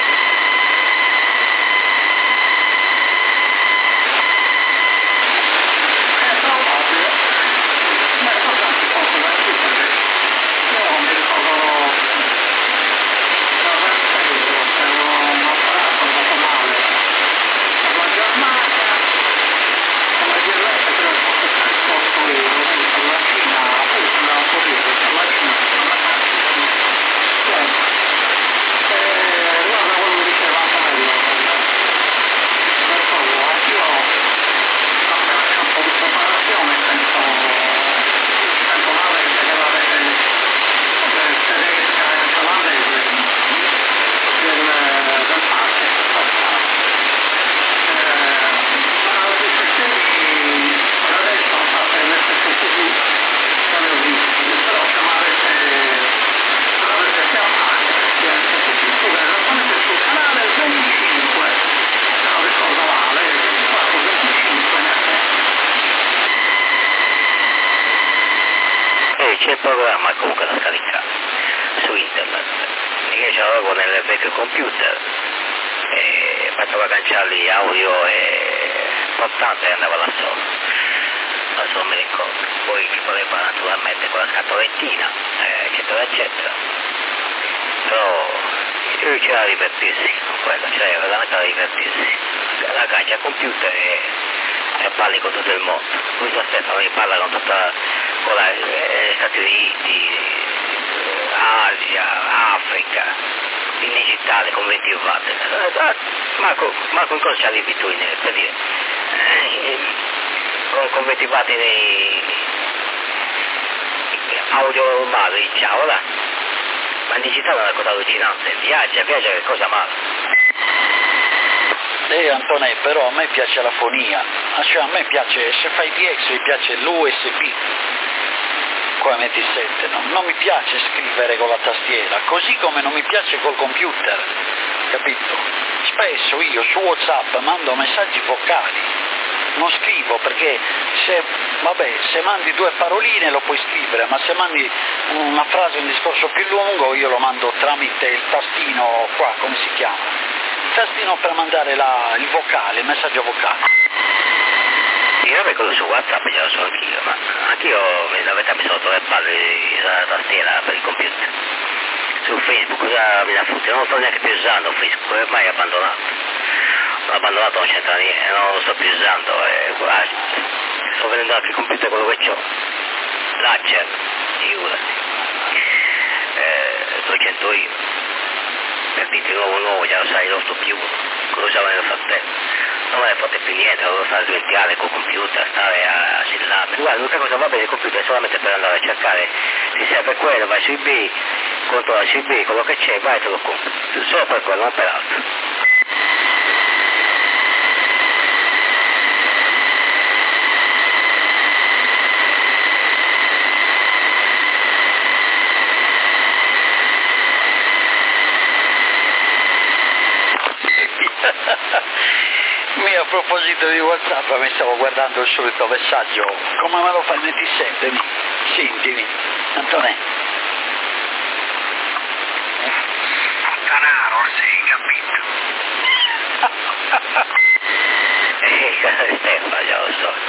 C'è il programma comunque da scaricare su internet, io ce l'avevo nel vecchio computer e facevo cancellare audio e importante e andava là solo, adesso non mi ricordo, poi che poteva naturalmente con la scatolettina eh, eccetera eccetera, però io c'era da divertirsi con quello, cioè veramente da divertirsi, la caccia al computer e, e parli con tutto il mondo, questo stesso mi parla con tutta con la, eh, Stati Uniti, Asia, Africa, in digitale con venti watt. Eh, Marco, Marco in cosa c'ha l'abitudine? Per dire, eh, con, con venti watt nei audio normale, ciao là. Ma in digitale è una cosa allucinante, viaggia, viaggia che cosa male. Eh Antonè, però a me piace la fonia, cioè a me piace, se fai D X mi piace l'U S B. Come M T sette, no? Non mi piace scrivere con la tastiera, così come non mi piace col computer, capito? Spesso io su WhatsApp mando messaggi vocali, non scrivo perché se, vabbè, se mandi due paroline lo puoi scrivere, ma se mandi una frase, un discorso più lungo io lo mando tramite il tastino qua, come si chiama? Il tastino per mandare la, il vocale, il messaggio vocale. Io vabbè quello su WhatsApp glielo so anch'io, ma anch'io la verità mi sono trovato le palle della tastiera per il computer. Su Facebook cosa mi dà frutti, non lo sto neanche più usando Facebook, ormai è abbandonato. L'ho abbandonato, non c'entra niente, non lo sto più usando, e guarda, sto vedendo anche il computer quello che ho. Latcher, figurati. Eh, duecento euro. Per dirti nuovo nuovo, già lo sai, lo sto più, cosa usavo nel frattempo. Non me ne fotte più niente, devo stare sventilare col computer, stare a sillarmi. Guarda, l'unica cosa va bene il computer è solamente per andare a cercare, ti serve quello, vai su eBay, controlla su eBay, quello che c'è, vai e te lo compri. Solo per quello, non per altro. A proposito di WhatsApp, mi stavo guardando il solito messaggio, come me lo fa il ventisette? Sentimi, Antonè. Tanaro, sei capito? Eh, Stefano, già lo so.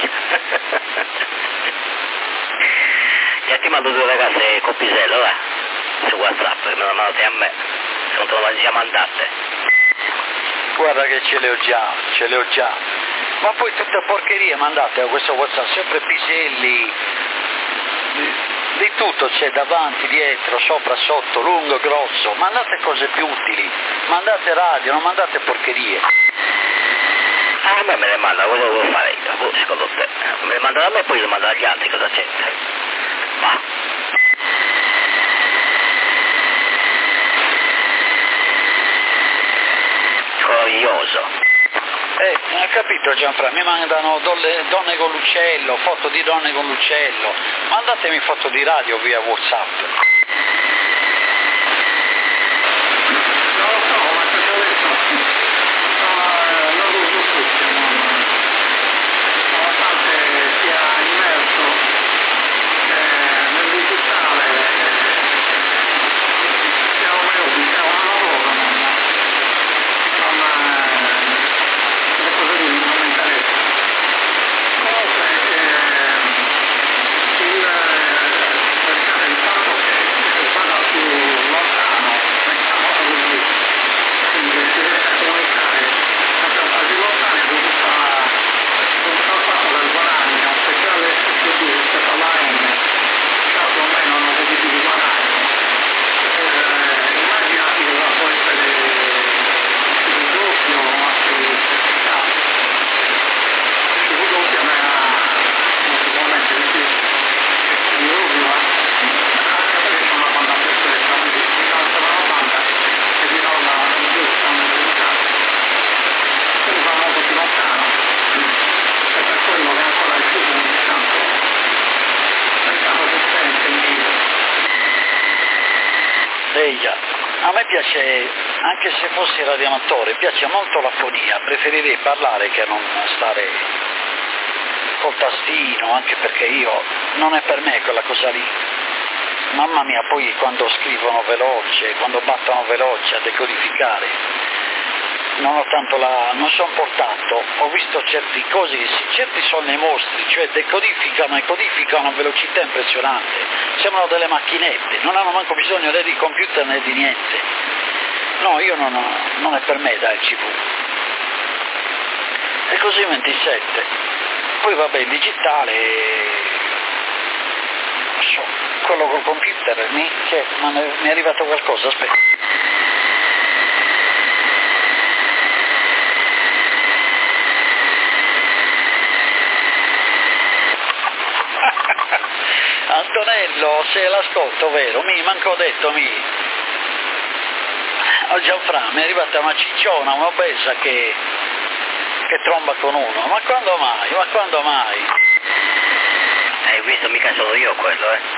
Già ti mando due ragazze con pisello, va? Su WhatsApp, me lo mandate a me, se non te lo già mandate. Guarda che ce le ho già, ce le ho già, ma poi tutte porcherie mandate a questo WhatsApp, sempre piselli, di, di tutto c'è davanti, dietro, sopra, sotto, lungo, grosso, mandate cose più utili, mandate radio, non mandate porcherie. Ah, a me me le manda, cosa devo fare io? Secondo te? Me le mandano a me e poi le mandano agli altri, cosa c'entra? Ma... so. Eh, ho capito Gianfra, mi mandano dolle, donne con l'uccello, foto di donne con l'uccello, mandatemi foto di radio via WhatsApp. Non lo so, ma che ho detto, non lo uso tutti, nonostante sia immerso eh, nel digitale, sia un hobby, sia un lavoro, non, non, le cose lì non mi interessano. Comunque, eh, il, cercare il fatto che vada più lontano, mettiamo così, quindi si riesce a comunicare sempre quasi lontani è dovuta dovuta al fatto del guadagno, speciale S P D rispetto all'A M, già più o meno non vedi di guadagno. Eh, immaginati che può essere il doppio o altri certificati. Il doppio a me non si può mettere di più, di ovvio, anche perché c'è una banda più stretta, quindi di alta la banda e di norma in più sono limitati. Quindi va molto più lontano, e per quello che ancora il più intanto intanto si sente in giro. Eia, a me piace, anche se fossi radioamatore, piace molto la fonia, preferirei parlare che non stare col tastino, anche perché io, non è per me quella cosa lì. Mamma mia, poi quando scrivono veloce, quando battono veloce a decodificare, non ho tanto la, non sono portato, ho visto certe cose, certi sono dei mostri, cioè decodificano e codificano a velocità impressionante, sembrano delle macchinette, non hanno manco bisogno né di computer né di niente. No, io non, ho, non è per me dai il C V. E così ventisette. Poi vabbè, il digitale, non so, quello col computer, mi, che, ma mi è arrivato qualcosa, aspetta. Antonello, se l'ascolto, vero? Mi manco detto, mi. Oh Gianfra, mi è arrivata una cicciona, un'obesa che, che tromba con uno. Ma quando mai? Ma quando mai? Hai visto, mica sono io quello, eh.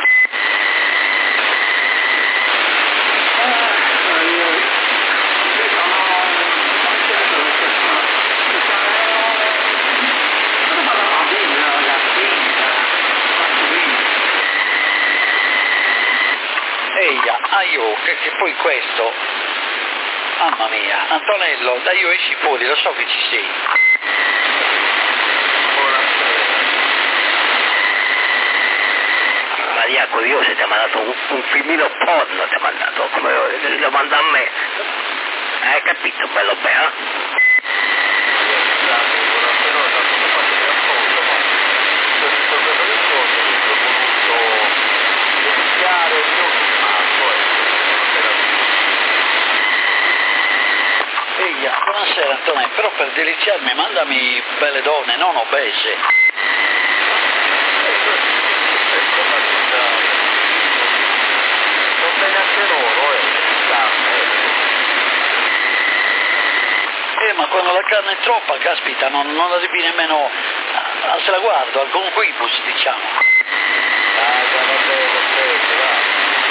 Eia, ah io, che, che poi questo, mamma mia, Antonello, dai io esci fuori, lo so che ci sei. Maria curiosa, ti ha mandato un, un filmino porno, ti ha mandato, come lo manda a me. Hai capito, bello bene, eh? Eia, buonasera Antonello, però per deliziarmi mandami belle donne, non obese. Non bene anche loro, eh. Eh, ma quando la carne è troppa, caspita, non, non arrivi nemmeno a, a traguardo, al conquibus, diciamo. Dai, dai, vabbè, vabbè, va.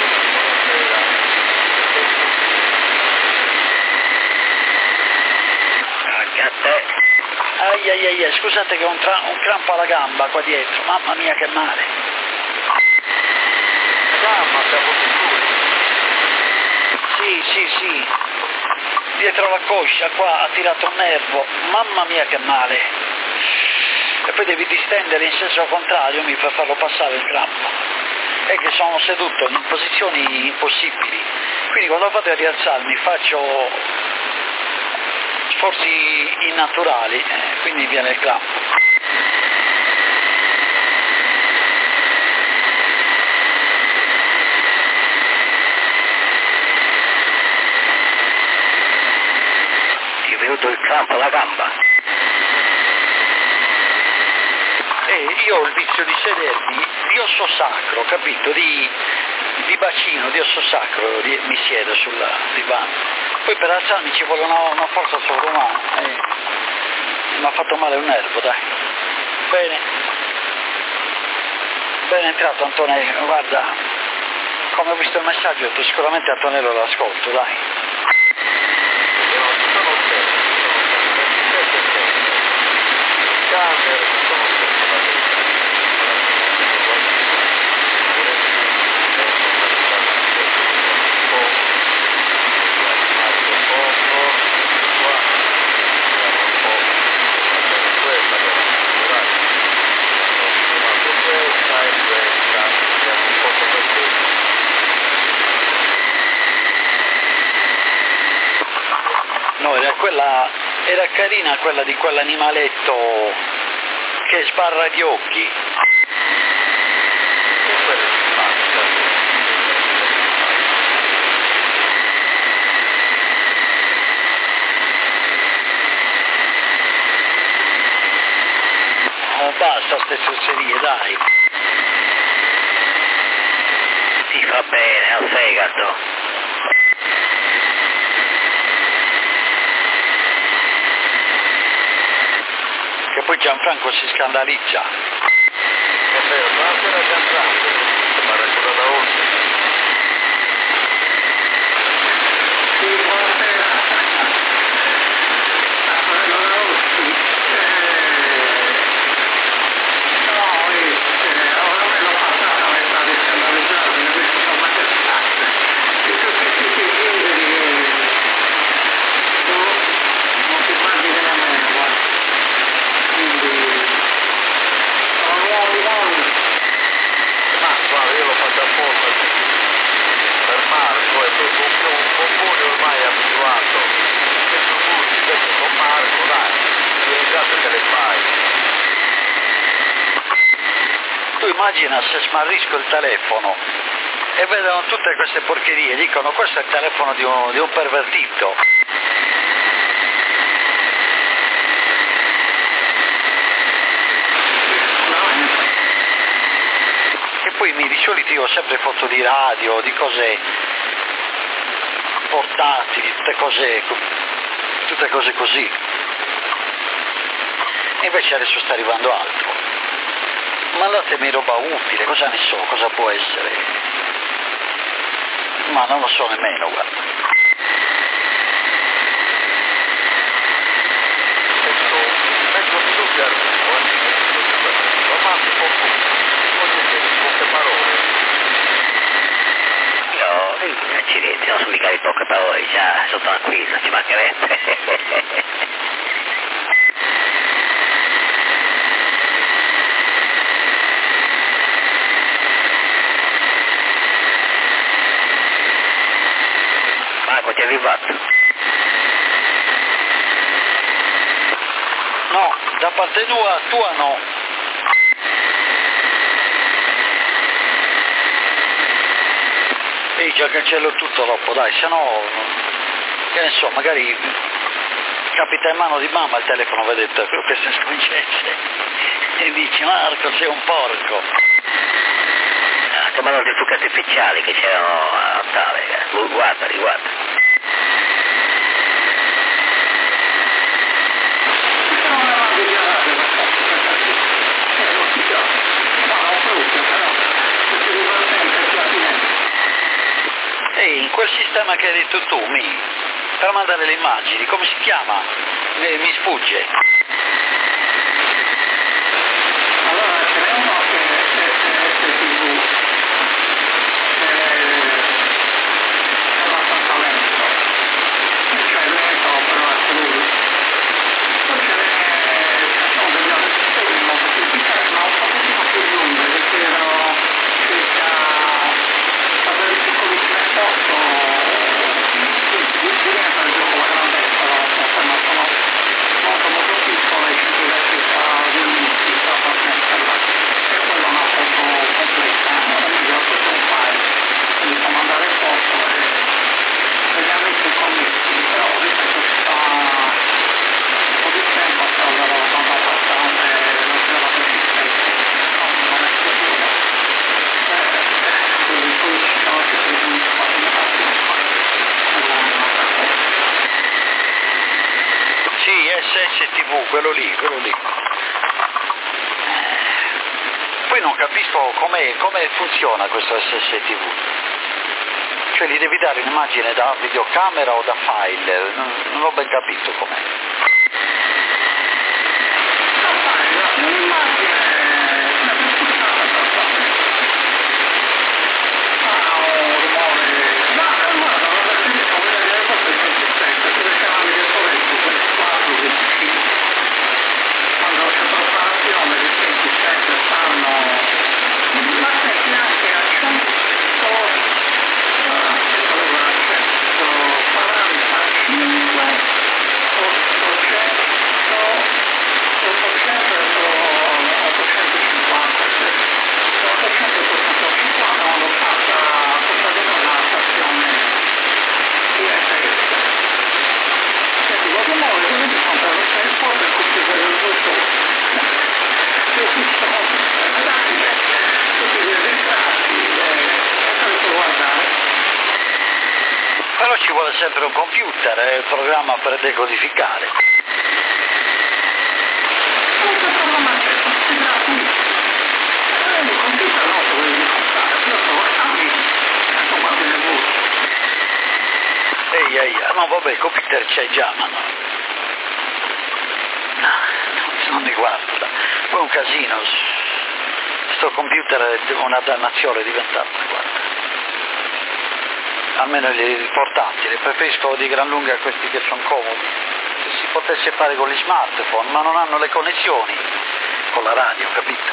Anche a te. Ai ai ai, ai scusate che ho un, tra- un crampo alla gamba qua dietro, mamma mia che male. Mamma, siamo sicuri. Sì, sì, sì, dietro la coscia qua ha tirato un nervo, mamma mia che male. E poi devi distendere in senso contrario mi per farlo passare il crampo. È che sono seduto in posizioni impossibili, quindi quando vado a rialzarmi faccio sforzi innaturali, eh, quindi viene il crampo. Ti è venuto il crampo alla gamba? E io ho il vizio di sedermi, io so sacro, capito, di, di bacino, di osso sacro, di, mi siedo sul divano. Poi per alzarmi ci vuole una, una forza sovrumana. Eh, mi ha fatto male un nervo, dai. Bene. Ben entrato Antonello, guarda, come ho visto il messaggio, tu sicuramente Antonello l'ascolto, dai. No, era quella, era carina quella di quell'animaletto che sbarra gli occhi. Oh, basta ste susserie, dai. Ti fa bene al fegato. Che poi Gianfranco si scandalizza. È vero, buonasera Gianfranco, ma racconta da oggi. Sì, buonasera. Allora, oggi, eh, no, eh, ora me l'ho passata a metà di scandalizzarmi, queste sono matestate. E tutti questi libri che tu non ti immagini nemmeno, guarda. Quindi sono nuovi mondi. Ma guarda, io l'ho fatto apposta per Marco e poi con un bombone ormai abituato che tu tutti invece con Marco, dai, ti ringrazio che le fai. Tu immagina se smarrisco il telefono e vedono tutte queste porcherie, dicono questo è il telefono di un, di un pervertito. E poi mi di solito io ho sempre foto di radio, di cose portatili, tutte cose, tutte cose così. E invece adesso sta arrivando altro. Mandatemi roba utile, cosa ne so, cosa può essere? Ma non lo so nemmeno, guarda. Metto mezzo minuto e arrivo, eh. Ma Marco, voglio dire poche parole. No, accidenti, non sono mica di poche parole, già, sono tranquillo, ci mancherebbe. Marco, ti è arrivato? No, da parte tua, tua no. Ehi, già cancello tutto dopo, dai, se no, che ne so, magari capita in mano di mamma il telefono, vedete, queste sconcezze, e dici, Marco, sei un porco. Ah, chiamano dei fuochi artificiali che c'erano a Ottave, guardali, guarda. Ehi, in quel sistema che hai detto tu, mi, per mandare le immagini, come si chiama? Mi, mi sfugge. Allora ce n'è uno che è S S T V, è abbastanza lento, cioè lento però è lui. Poi ce n'è, ci sono degli altri sistemi molto più efficaci, ma un pochettino più lunghi, che chiedono circa per delle piccolissime foto, diventa il gioco la grandezza, no? Insomma, sono molto molto tivù, quello lì, quello lì. Poi non capisco com'è, come funziona questo S S T V. Cioè gli devi dare un'immagine da videocamera o da file, non, non ho ben capito com'è. Però ci vuole sempre un computer e il programma per decodificare. Ehi, ehi, no vabbè, il computer c'è già, ma no. No, non mi guarda. Poi un casino. Sto computer è una dannazione diventata, guarda. Almeno i portatili, preferisco di gran lunga questi che sono comodi. Se si potesse fare con gli smartphone, ma non hanno le connessioni con la radio, capito?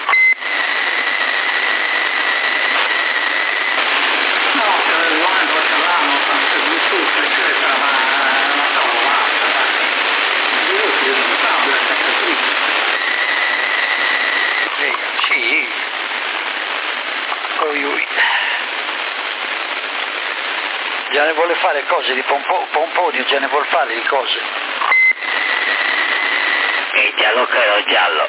No, per il momento ce l'hanno, tanto Bluetooth, eccetera, ma è una cavolata, dai. Bluetooth è un tablet, è capito? Eh, sì. Ui, ui. Già ne vuole fare cose di pompo, pomponio, già ne vuole fare di cose. E giallo credo giallo.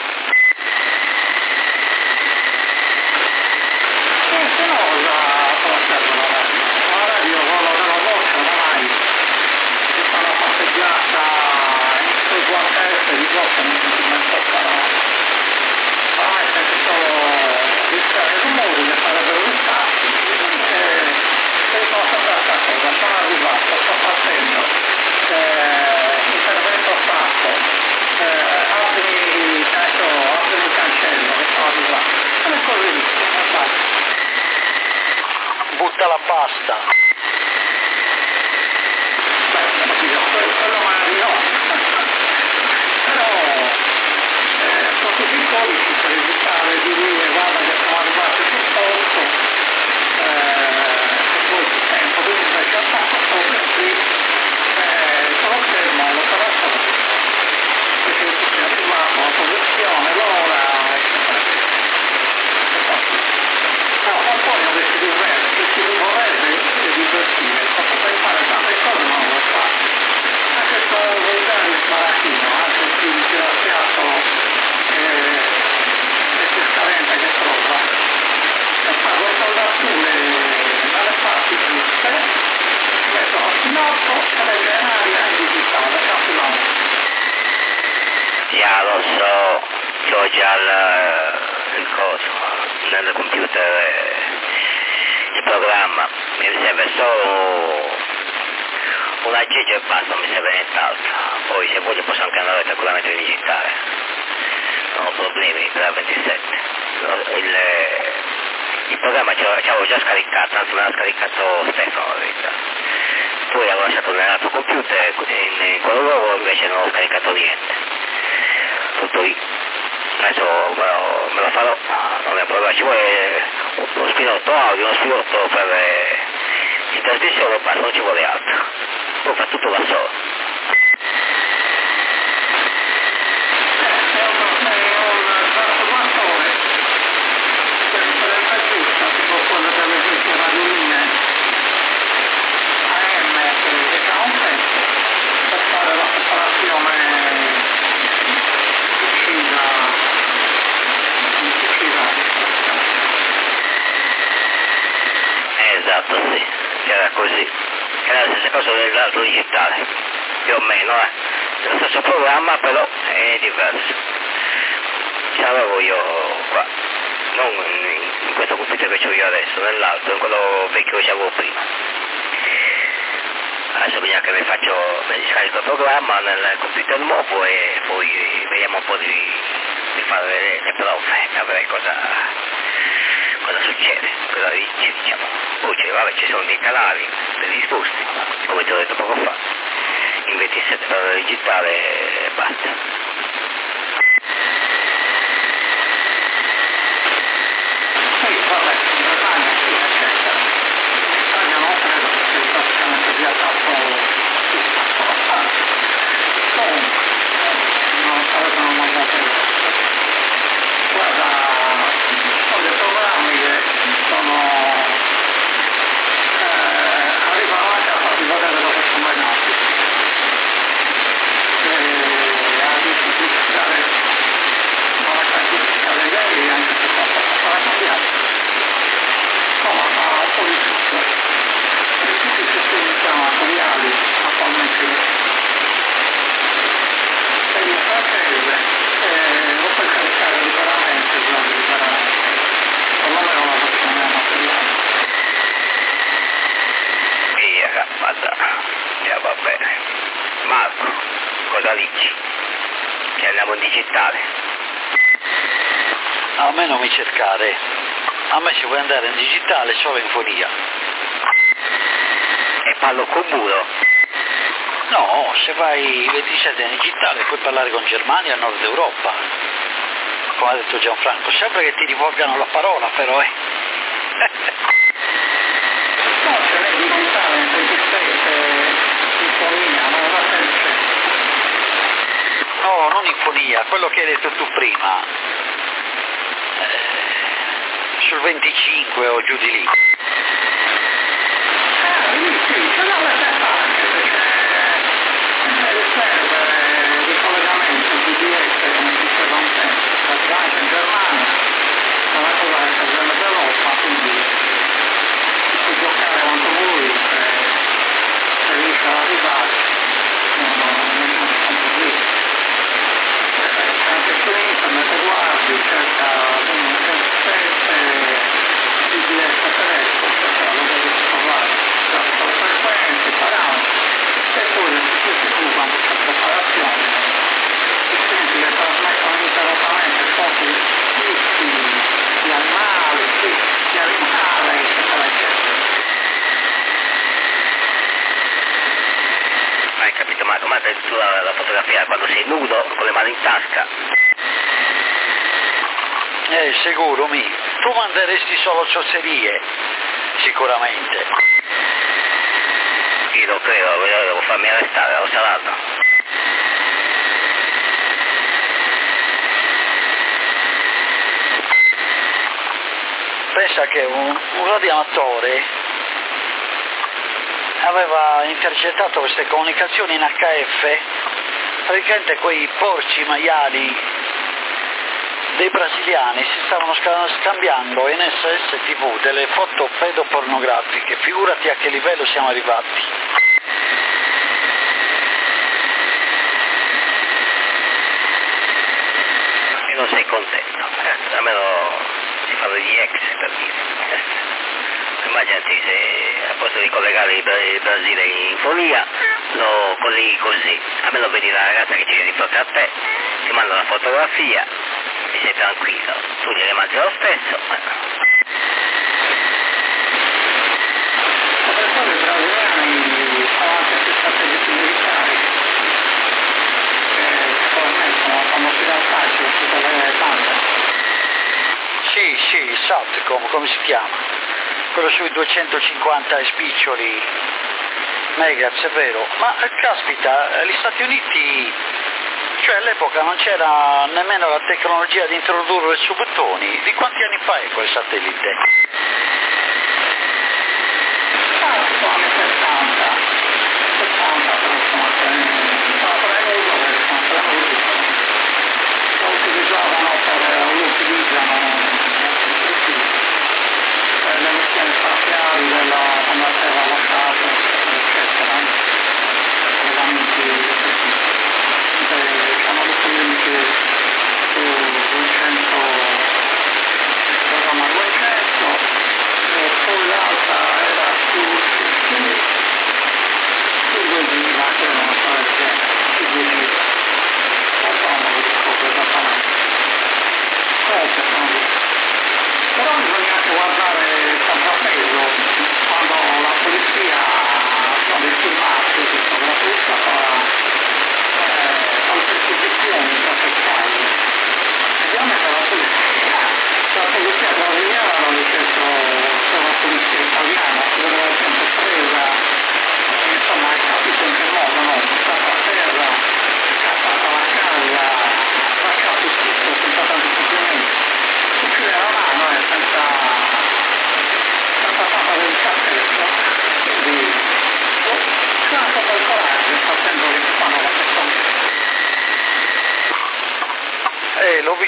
E se no la cosa serve la radio? La radio quello della voce ormai si fa una passeggiata in quei quartieri di voce non si mai toccano. Ormai senti solo rischiare i rumori che sarebbero rischiati. E sono sempre questa cosa, sono arrivato, sto partendo, eh, intervento fatto, eh, aprimi, tanto, aprimi il cancello che sono arrivato, e così via, non faccio. Butta la pasta. Beh, capito, quello magari no, però eh, sono tutti i codici per evitare di dire guarda che siamo arrivati sul posto, eh, poi più tempo, quindi invece attacco sopra qui, eh, solo fermo, lo farò solo, perché tu sei arrivato, la posizione, l'ora, eccetera, eccetera. No, ma poi non decidi bene, se si vorrebbe divertire, posso fare tante cose ma non lo fa. Anche questo volgare il sbarattino, anche più disgraziato e più scadente che trova. E pago soldature dalle parti giuste, metto lo spinotto e legge in aria in digitale, capilano. Già lo so, c'ho già il, il coso, nel computer eh, il programma, mi serve solo un aggeggio e basta, non mi serve nient'altro. Poi se voglio posso anche andare tranquillamente in digitale, non ho problemi per la ventisette. Il, il programma ce l'avevo già scaricato, anzi me l'ha scaricato Stefano, in verità. Poi l'avevo lasciato nell'altro computer, in, in quello nuovo invece non ho scaricato niente. Tutto lì. Adesso me lo, me lo farò, non è un problema, ci vuole uno spinotto audio, uno spinotto per eh, in trasmissione, basta, non ci vuole altro. Poi fa tutto da solo. È un trasformatore per differenza giusta, tipo quello delle vecchie radioline A M che ha un pezzo per fare la separazione uccisa uccisa Esatto, sì, era così. Era la stessa cosa dell'altro digitale, più o meno, eh. lo stesso programma però è diverso. Ce l'avevo io qua, non in, in questo computer che ho io adesso, nell'altro, in quello vecchio che avevo prima. Adesso bisogna che mi faccio, mi scarico il programma nel computer nuovo e poi vediamo un po' di, di fare le, le prove, a vedere cosa, cosa succede, cosa dice, diciamo. Poi cioè, vabbè, ci sono dei canali predisposti, come ti ho detto poco fa, in ventisette per digitale e basta. Sì, vabbè, in Germania sì, eccetera. In Italia non credo che sia praticamente via tanto tutto abbastanza. Comunque, non sarebbero mangiate cose. Guarda, sono dei programmi che sono eh, arrivano anche a farvi vedere dove sono mai nati. E a giustificare non a giustificare lei anche se sarà cambiato. Insomma, fa un po' di tutto. E tutti i sistemi amatoriali attualmente è in francese e lo puoi caricare liberamente, giochi liberamente. Perlomeno la versione amatoriale. Via cappata, già va bene. Marco, cosa dici? Che andiamo in digitale? A me non mi cercare, a me si vuole andare in digitale solo in fonia. E parlo con muro? No, se vai ventisette in digitale puoi parlare con Germania e Nord Europa, come ha detto Gianfranco, sempre che ti rivolgano la parola però, eh. No, ce n'è digitale in ventisette in fonia, non la sente. No, non in fonia, quello che hai detto tu prima, eh, sul venticinque o giù di lì. Ah, lì sì, ce l'avete anche perché il server di collegamento G P S, come diceva un tempo, perché anche in Germania è una cosa che sta avvenendo in Europa, quindi si può giocare quanto vuoi, se, se riesce ad arrivare, non non nessun problema. Anche su internet guardi, cerca ventisette G P S tedesco, cerca la roba di cui parlare, cerca le frequenze, i parametri, e poi tutti tu quando c'è preparazione, i senti che trasmettono ininterrottamente foto di fissi, di animali, di animale, eccetera, eccetera. Hai capito Marco, ma tu la, la fotografia quando sei nudo, con le mani in tasca? Eh, sicuro, mi. Tu manderesti solo ciozzerie, sicuramente. Io non credo, io devo farmi arrestare, ho salato. Pensa che un, un radioamatore aveva intercettato queste comunicazioni in H F, praticamente quei porci maiali dei brasiliani si stavano scambiando in S S T V delle foto pedopornografiche, figurati a che livello siamo arrivati. E non sei contento, eh, almeno si fanno gli ex per dire. Immaginati se a posto di collegare il Brasile in fonia lo colleghi così, almeno vedi la ragazza che ci viene di fronte a te, ti manda la fotografia e sei tranquillo, tu gliele mandi lo stesso. Soprattutto i brasiliani sono anche più strategici militari, che permettono quando si dà spazio si collega le bande. Sì, sì, il Satcom, come si chiama? Quello sui duecentocinquanta spiccioli megahertz, è vero, ma caspita, gli Stati Uniti, cioè all'epoca non c'era nemmeno la tecnologia di introdurre su buttoni. Di quanti anni fa è quel satellite? Ah, sono anni sessanta, sessanta però sono premuto, perché sono premuti, lo utilizzavano per, lo utilizzano per le missioni spaziali della, quando era lo Stato, eccetera, collegamenti così.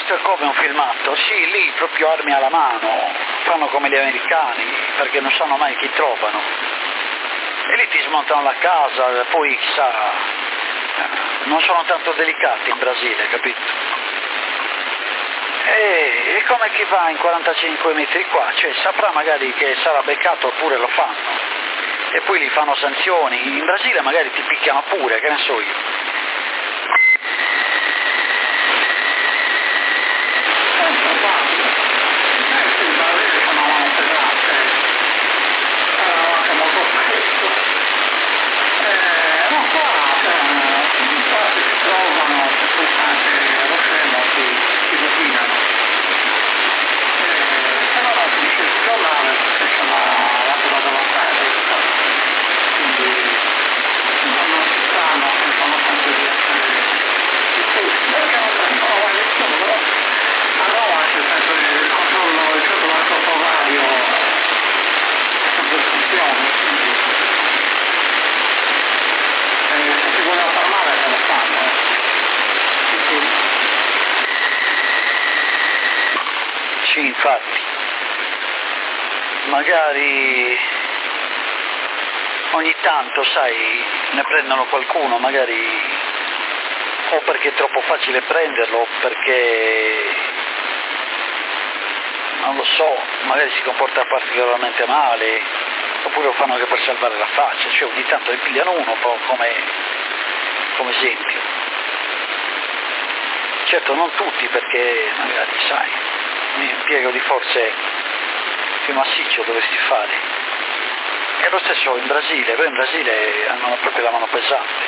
visto come un filmato? Sì, lì proprio armi alla mano, fanno come gli americani, perché non sanno mai chi trovano. E lì ti smontano la casa, poi chissà, non sono tanto delicati in Brasile, capito? E, e come chi va in quarantacinque metri qua, cioè saprà magari che sarà beccato oppure lo fanno. E poi gli fanno sanzioni, in Brasile magari ti picchiano pure, che ne so io. Sì, infatti, magari ogni tanto, sai, ne prendono qualcuno, magari o perché è troppo facile prenderlo, o perché, non lo so, magari si comporta particolarmente male, oppure lo fanno anche per salvare la faccia, cioè ogni tanto ne pigliano uno un po' come, come esempio. Certo non tutti, perché magari, sai, un impiego di forze più massiccio dovresti fare. E lo stesso in Brasile, poi in Brasile hanno proprio la mano pesante.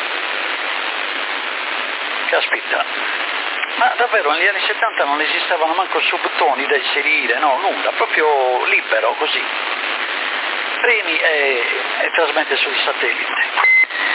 Caspita, ma davvero negli anni settanta non esistevano manco subtoni da inserire, no, nulla, proprio libero così. Premi e, e trasmette sul satellite.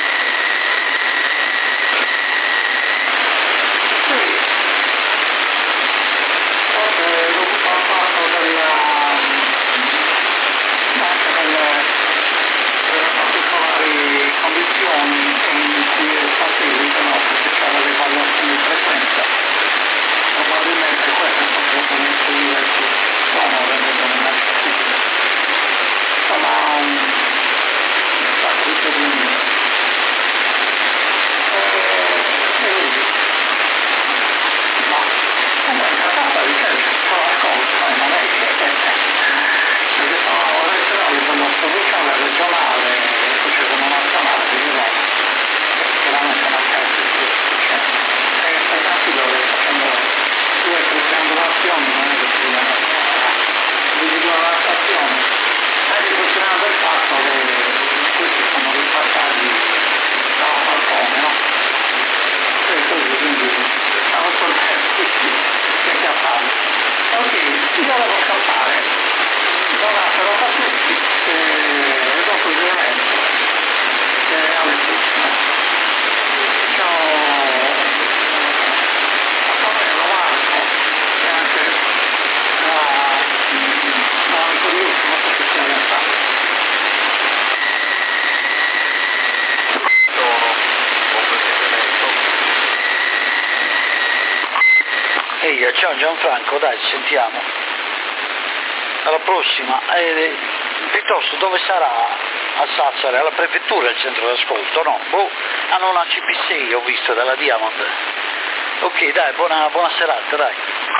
Ehi, ciao Gianfranco, dai, ci sentiamo. Alla prossima. Eh, piuttosto, dove sarà a Sassari? Alla prefettura il centro d'ascolto, no? Boh, hanno una C P sei, ho visto, dalla Diamond. Ok, dai, buona, buona serata, dai.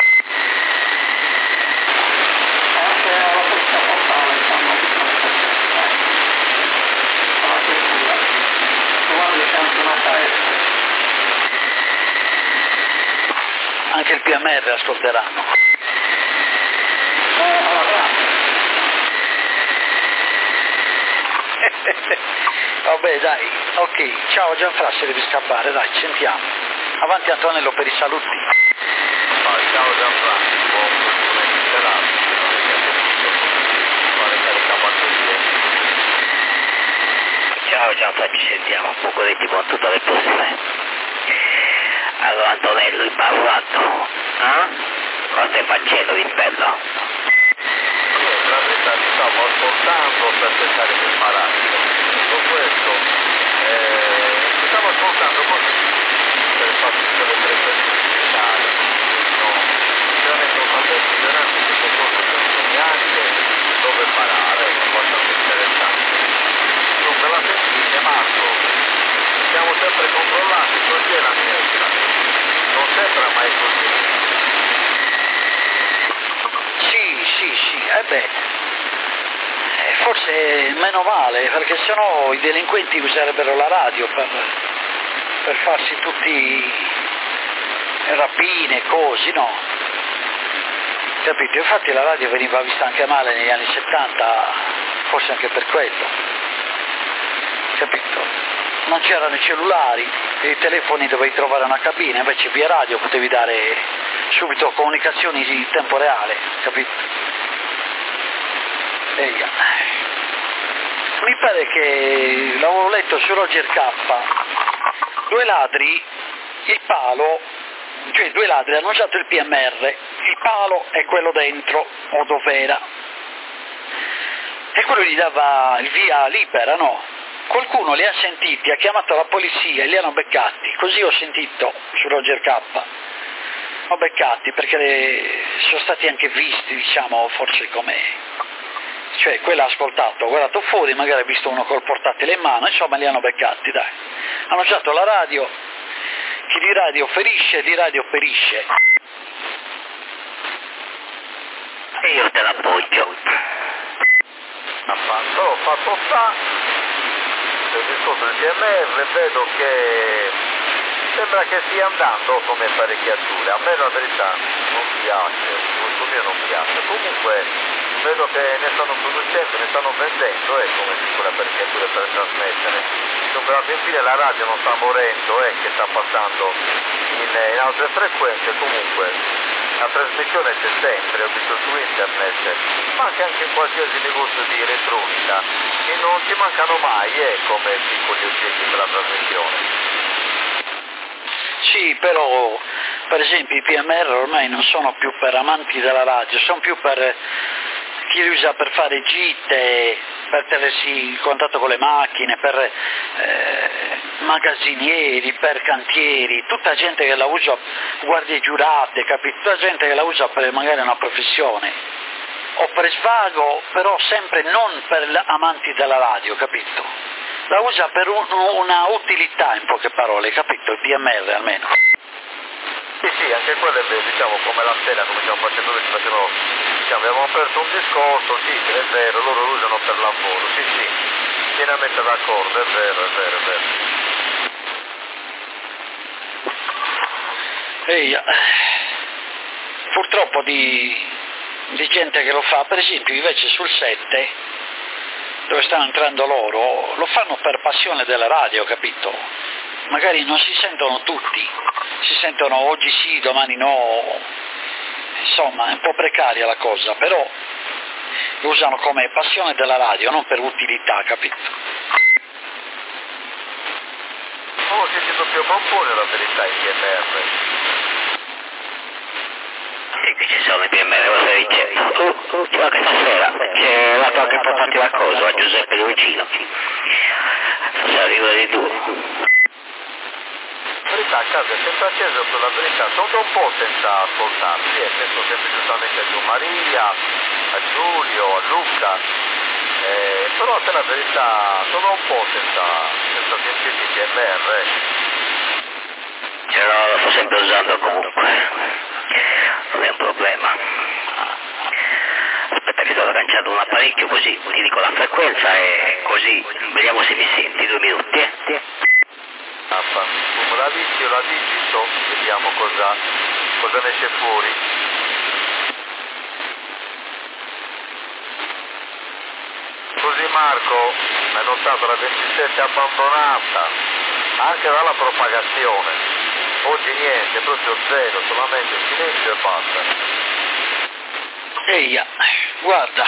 Anche il P M R ascolteranno. Vabbè dai, ok, ciao Gianfra, se devi scappare, dai, ci sentiamo. Avanti Antonello per i saluti. Ah, ciao Gianfra, buon serata, ciao Gianfra, ci sentiamo, poco detti con tutte le prossime. Allora Antonello, impaurato, eh? Cosa stai facendo di bello? Io la verità ti stavo ascoltando per cercare di imparare. Tutto questo, eh, ti stavo ascoltando così, per il fatto che le prese digitali, no, E meno male, perché sennò i delinquenti userebbero la radio per, per farsi tutti rapine, cose, no? Capito? Infatti la radio veniva vista anche male negli anni settanta, forse anche per quello. Capito? Non c'erano i cellulari, i telefoni dovevi trovare una cabina, invece via radio potevi dare subito comunicazioni in tempo reale, capito? Eia. Mi pare che l'avevo letto su Roger K, due ladri, il palo, cioè due ladri hanno usato il P M R, il palo è quello dentro, o dov'era, e quello gli dava il via libera, no? Qualcuno li ha sentiti, ha chiamato la polizia e li hanno beccati, così ho sentito su Roger K. Ho beccati perché le... sono stati anche visti, diciamo, forse come... cioè quello ha ascoltato, ha guardato fuori, magari ha visto uno col portatile in mano, insomma li hanno beccati, dai. Hanno usato la radio, chi di radio ferisce, di radio perisce. E io te l'appoggio. Ha fatto, fatto sta, il discorso del P M R, vedo che sembra che stia andando come apparecchiature, a me la verità non piace, molto mio non piace, comunque vedo che ne stanno producendo, ne stanno vendendo, eh, come piccole apparecchiature per trasmettere. Sembra che infine la radio non sta morendo, eh, che sta passando in, in altre frequenze, comunque la trasmissione c'è sempre, ho visto su internet, ma anche in qualsiasi negozio di elettronica, e non ci mancano mai, eh, come piccoli oggetti per la trasmissione. Sì, però per esempio i P M R ormai non sono più per amanti della radio, sono più per chi li usa per fare gite, per tenersi in contatto con le macchine, per eh, magazzinieri, per cantieri, tutta gente che la usa, guardie giurate, capito? Tutta gente che la usa per magari una professione, o per svago, però sempre non per amanti della radio, capito? La usa per un, una utilità, in poche parole, capito? Il P M R almeno. Sì, sì, anche quello è vero, diciamo, come la sera, come stiamo facendo noi, ci facevano, diciamo, abbiamo aperto un discorso, sì, è vero, loro lo usano per lavoro, sì, sì, pienamente d'accordo, è vero, è vero, è vero. Ehi, purtroppo di, di gente che lo fa, per esempio invece sul sette, dove stanno entrando loro, lo fanno per passione della radio, capito? Magari non si sentono tutti, si sentono oggi sì, domani no, insomma è un po' precaria la cosa, però lo usano come passione della radio, non per utilità, capito? Oh, si doppio compone la verità in P M R. Sì, che ci sono i P M R, cosa dice? Uh, uh, anche stasera c'è la tua che portati la cosa, a Giuseppe Lucino. Se arriva di due. La verità a casa è sempre acceso per la verità, sono un po' senza ascoltarsi, e penso sempre giustamente a Gio Maria, a Giulio, a Luca, eh, però per la verità sono un po' senza, senza sentirsi P M R. Cioè no, lo sto sempre usando comunque, non è un problema. Aspetta che sto agganciando un apparecchio così ti dico la frequenza e così vediamo se mi senti, due minuti, eh? Come la visio, la digito, vediamo cosa, cosa ne esce fuori. Così Marco, hai notato la ventisette abbandonata, anche dalla propagazione. Oggi niente, proprio zero, solamente silenzio e basta. Eia, guarda,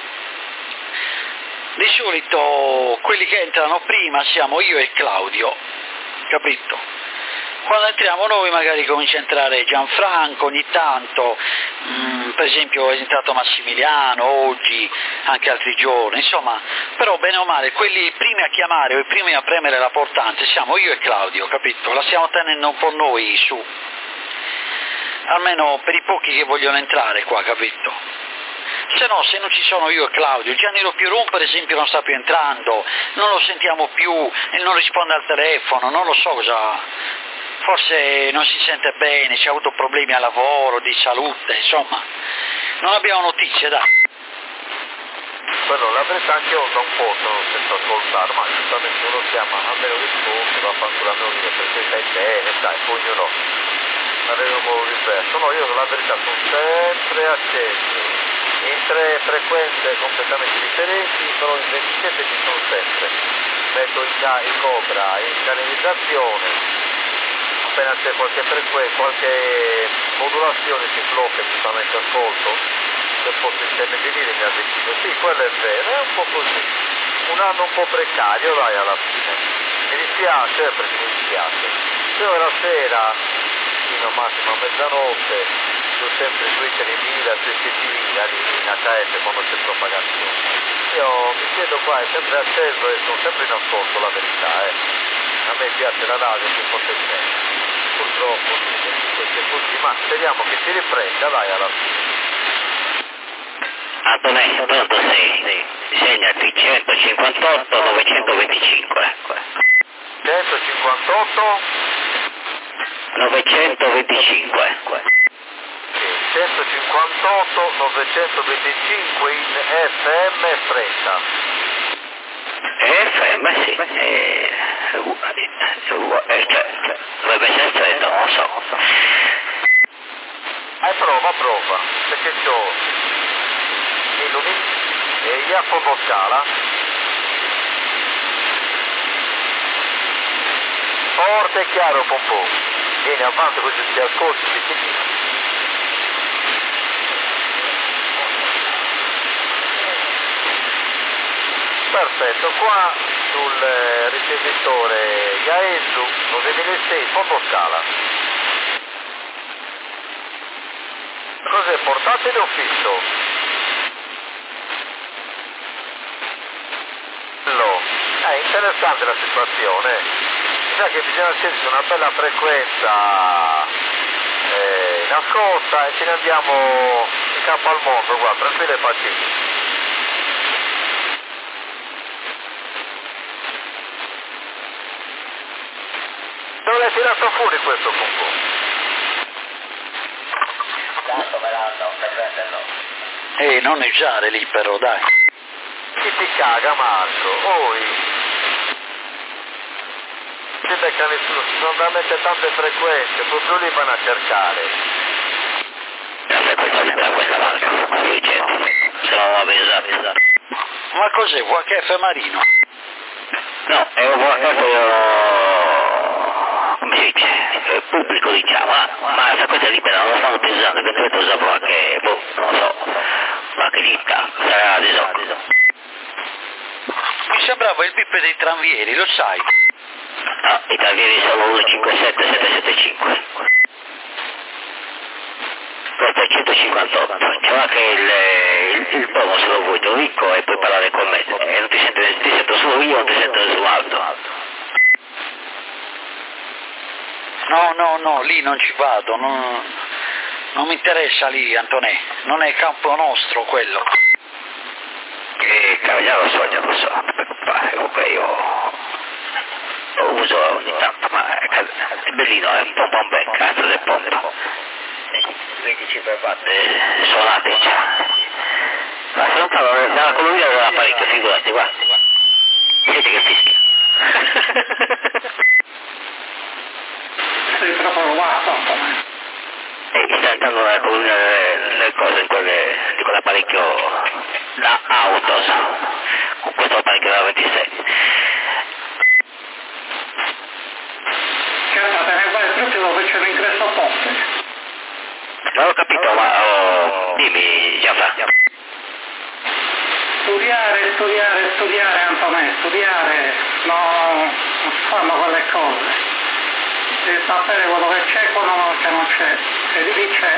di solito quelli che entrano prima siamo io e Claudio, capito? Quando entriamo noi magari comincia a entrare Gianfranco ogni tanto, mm, per esempio è entrato Massimiliano oggi, anche altri giorni, insomma, però bene o male quelli primi a chiamare o i primi a premere la portante siamo io e Claudio, capito? La stiamo tenendo un po' noi su, almeno per i pochi che vogliono entrare qua, capito? Se no, se non ci sono io e Claudio, Gianni Pirum per esempio non sta più entrando, non lo sentiamo più e non risponde al telefono, non lo so cosa, forse non si sente bene, ci ha avuto problemi al lavoro, di salute, insomma, non abbiamo notizie, dai. quello la verità anche io da un po' sono senza ascoltare, ma giustamente uno chiama a meno che tu va a fare la mia vita perché stai bene, dai, poi ognuno aveva un modo diverso. No, io la verità sono sempre acceso in tre frequenze completamente differenti, però in ventisette ci sono sempre. Metto in, ca- in cobra, in canalizzazione, appena c'è qualche frequenza, qualche modulazione si blocca e giustamente ascolto, se posso intervenire mi ha deciso. Sì, quello è vero, è un po' così. Un anno un po' precario, dai, alla fine. Mi dispiace perché mi dispiace. Io la sera, fino a massimo a mezzanotte, sono sempre sui tremila, sui settemila lì in H F quando c'è propagazione. Io mi chiedo qua, è sempre acceso e sono sempre in ascolto, la verità, eh. A me piace la radio più forte di me. Purtroppo, questo è così, ma speriamo che si riprenda, dai, alla fine. Antonello, pronto sei? Segnati centocinquantotto novecentoventicinque. centocinquantotto novecentoventicinque. centocinquantotto novecentoventicinque in F M Fretta. F M sì, eh, eh, cioè, dovrebbe essere stretto, non lo so. Eh, prova, prova, perché c'ho Illumi e Jacopo Scala. Forte e chiaro, Pompò. Vieni avanti così ti ascolti, ti dico. Perfetto, qua sul eh, ricevitore Gaesu novantasei fondo scala. Cos'è, portatile o fisso? No. È interessante la situazione. Mi sa che bisogna scegliere una bella frequenza eh, nascosta e ce ne andiamo in capo al mondo, qua, tranquillo e pacifico. Dove l'hai tirato fuori questo pompò? Tanto me l'hanno, per prenderlo. Eh, non usare lì però, dai. Chi ti caga, Marco? Oi. Si becca nessuno, ci sono veramente tante frequenze, proprio lì vanno a cercare. La frequenza non è questa, Marco, ma lui c'è. Se non l'avevo esatto. Ma cos'è, V H F Marino? No, è un qualcosa, come si dice, pubblico diciamo, ma questa cosa libera non la stanno più usando, eventualmente usano anche, boh, non lo so, qualche ditta, sarà di so. Mi sembrava il bip dei tranvieri, lo sai? No, i tranvieri sono uno cinque sette sette sette cinque. Questo è centocinquantotto, c'è anche il, il, il pomo se lo vuoi, te lo dico e puoi parlare con me, e non ti sento, ti sento solo io, non ti sento nessun altro. No, no, no, lì non ci vado, non, non mi interessa lì, Antonè, non è campo nostro quello. Che cavolo, lo so, già lo so, non ti preoccupare, comunque io lo uso ogni tanto, ma è, è bellino, è un po' un bel cazzo del pompo. venticinque watt eh, suonate già. Ma se non parlo dalla colonia dell'apparecchio, figurati, guarda. Senti che fischia. Sei proprio guasto, Antonio. E sta entrando nella colonia delle cose, in quelle, di quell'apparecchio da autos, con questo apparecchio da ventisei. Certo, te ne vai proprio dove c'è l'ingresso a ponte. Non ho capito, ma oh, dimmi, Gianfra. Studiare, studiare, studiare, Antonio, studiare, no, non si fanno quelle cose. Devi sapere quello che c'è e quello che non c'è, e lì c'è.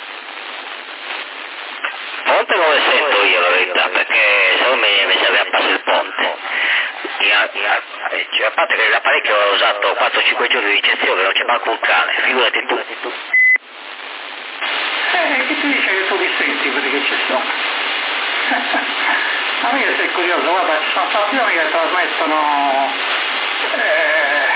Ponte non lo sento io la verità, perché secondo me mi serve a passare il ponte. Cioè, a parte che l'apparecchio l'ho usato quattro cinque giorni di ricezione, non c'è manco un cane, figurati tu. Eh, chi ti dice che tu li senti quelli che ci sono? A me sei curioso, guarda, ci sono stazioni che trasmettono eh,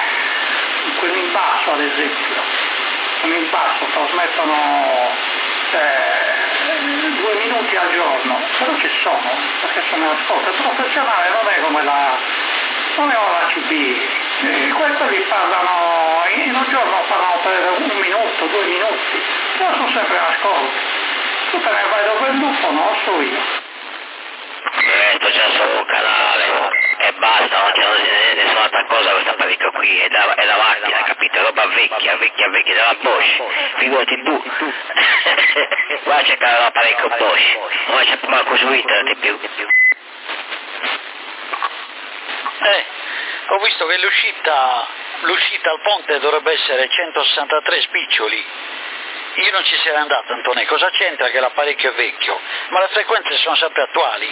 quell'imbasso ad esempio, un imbasso, trasmettono eh, due minuti al giorno, però ci sono, perché sono ascolto, il professionale non è come la, non è come la C B, eh, quelli parlano, in un giorno parlano per un minuto, due minuti, però sono sempre in ascolto. Tu te ne vai dopo il lupo, non lo so io. Questo c'è solo un canale e basta, non c'è nessun'altra cosa questa parecchio qui, è la, è la macchina, capito? Roba vecchia, vecchia, vecchia, della Bosch, figurati tu, va a cercare l'apparecchio Bosch, non c'è manco su internet più. Eh, ho visto che l'uscita, l'uscita al ponte dovrebbe essere centosessantatré spiccioli. Io non ci sarei andato, Antonio, cosa c'entra che l'apparecchio è vecchio? Ma le frequenze sono sempre attuali.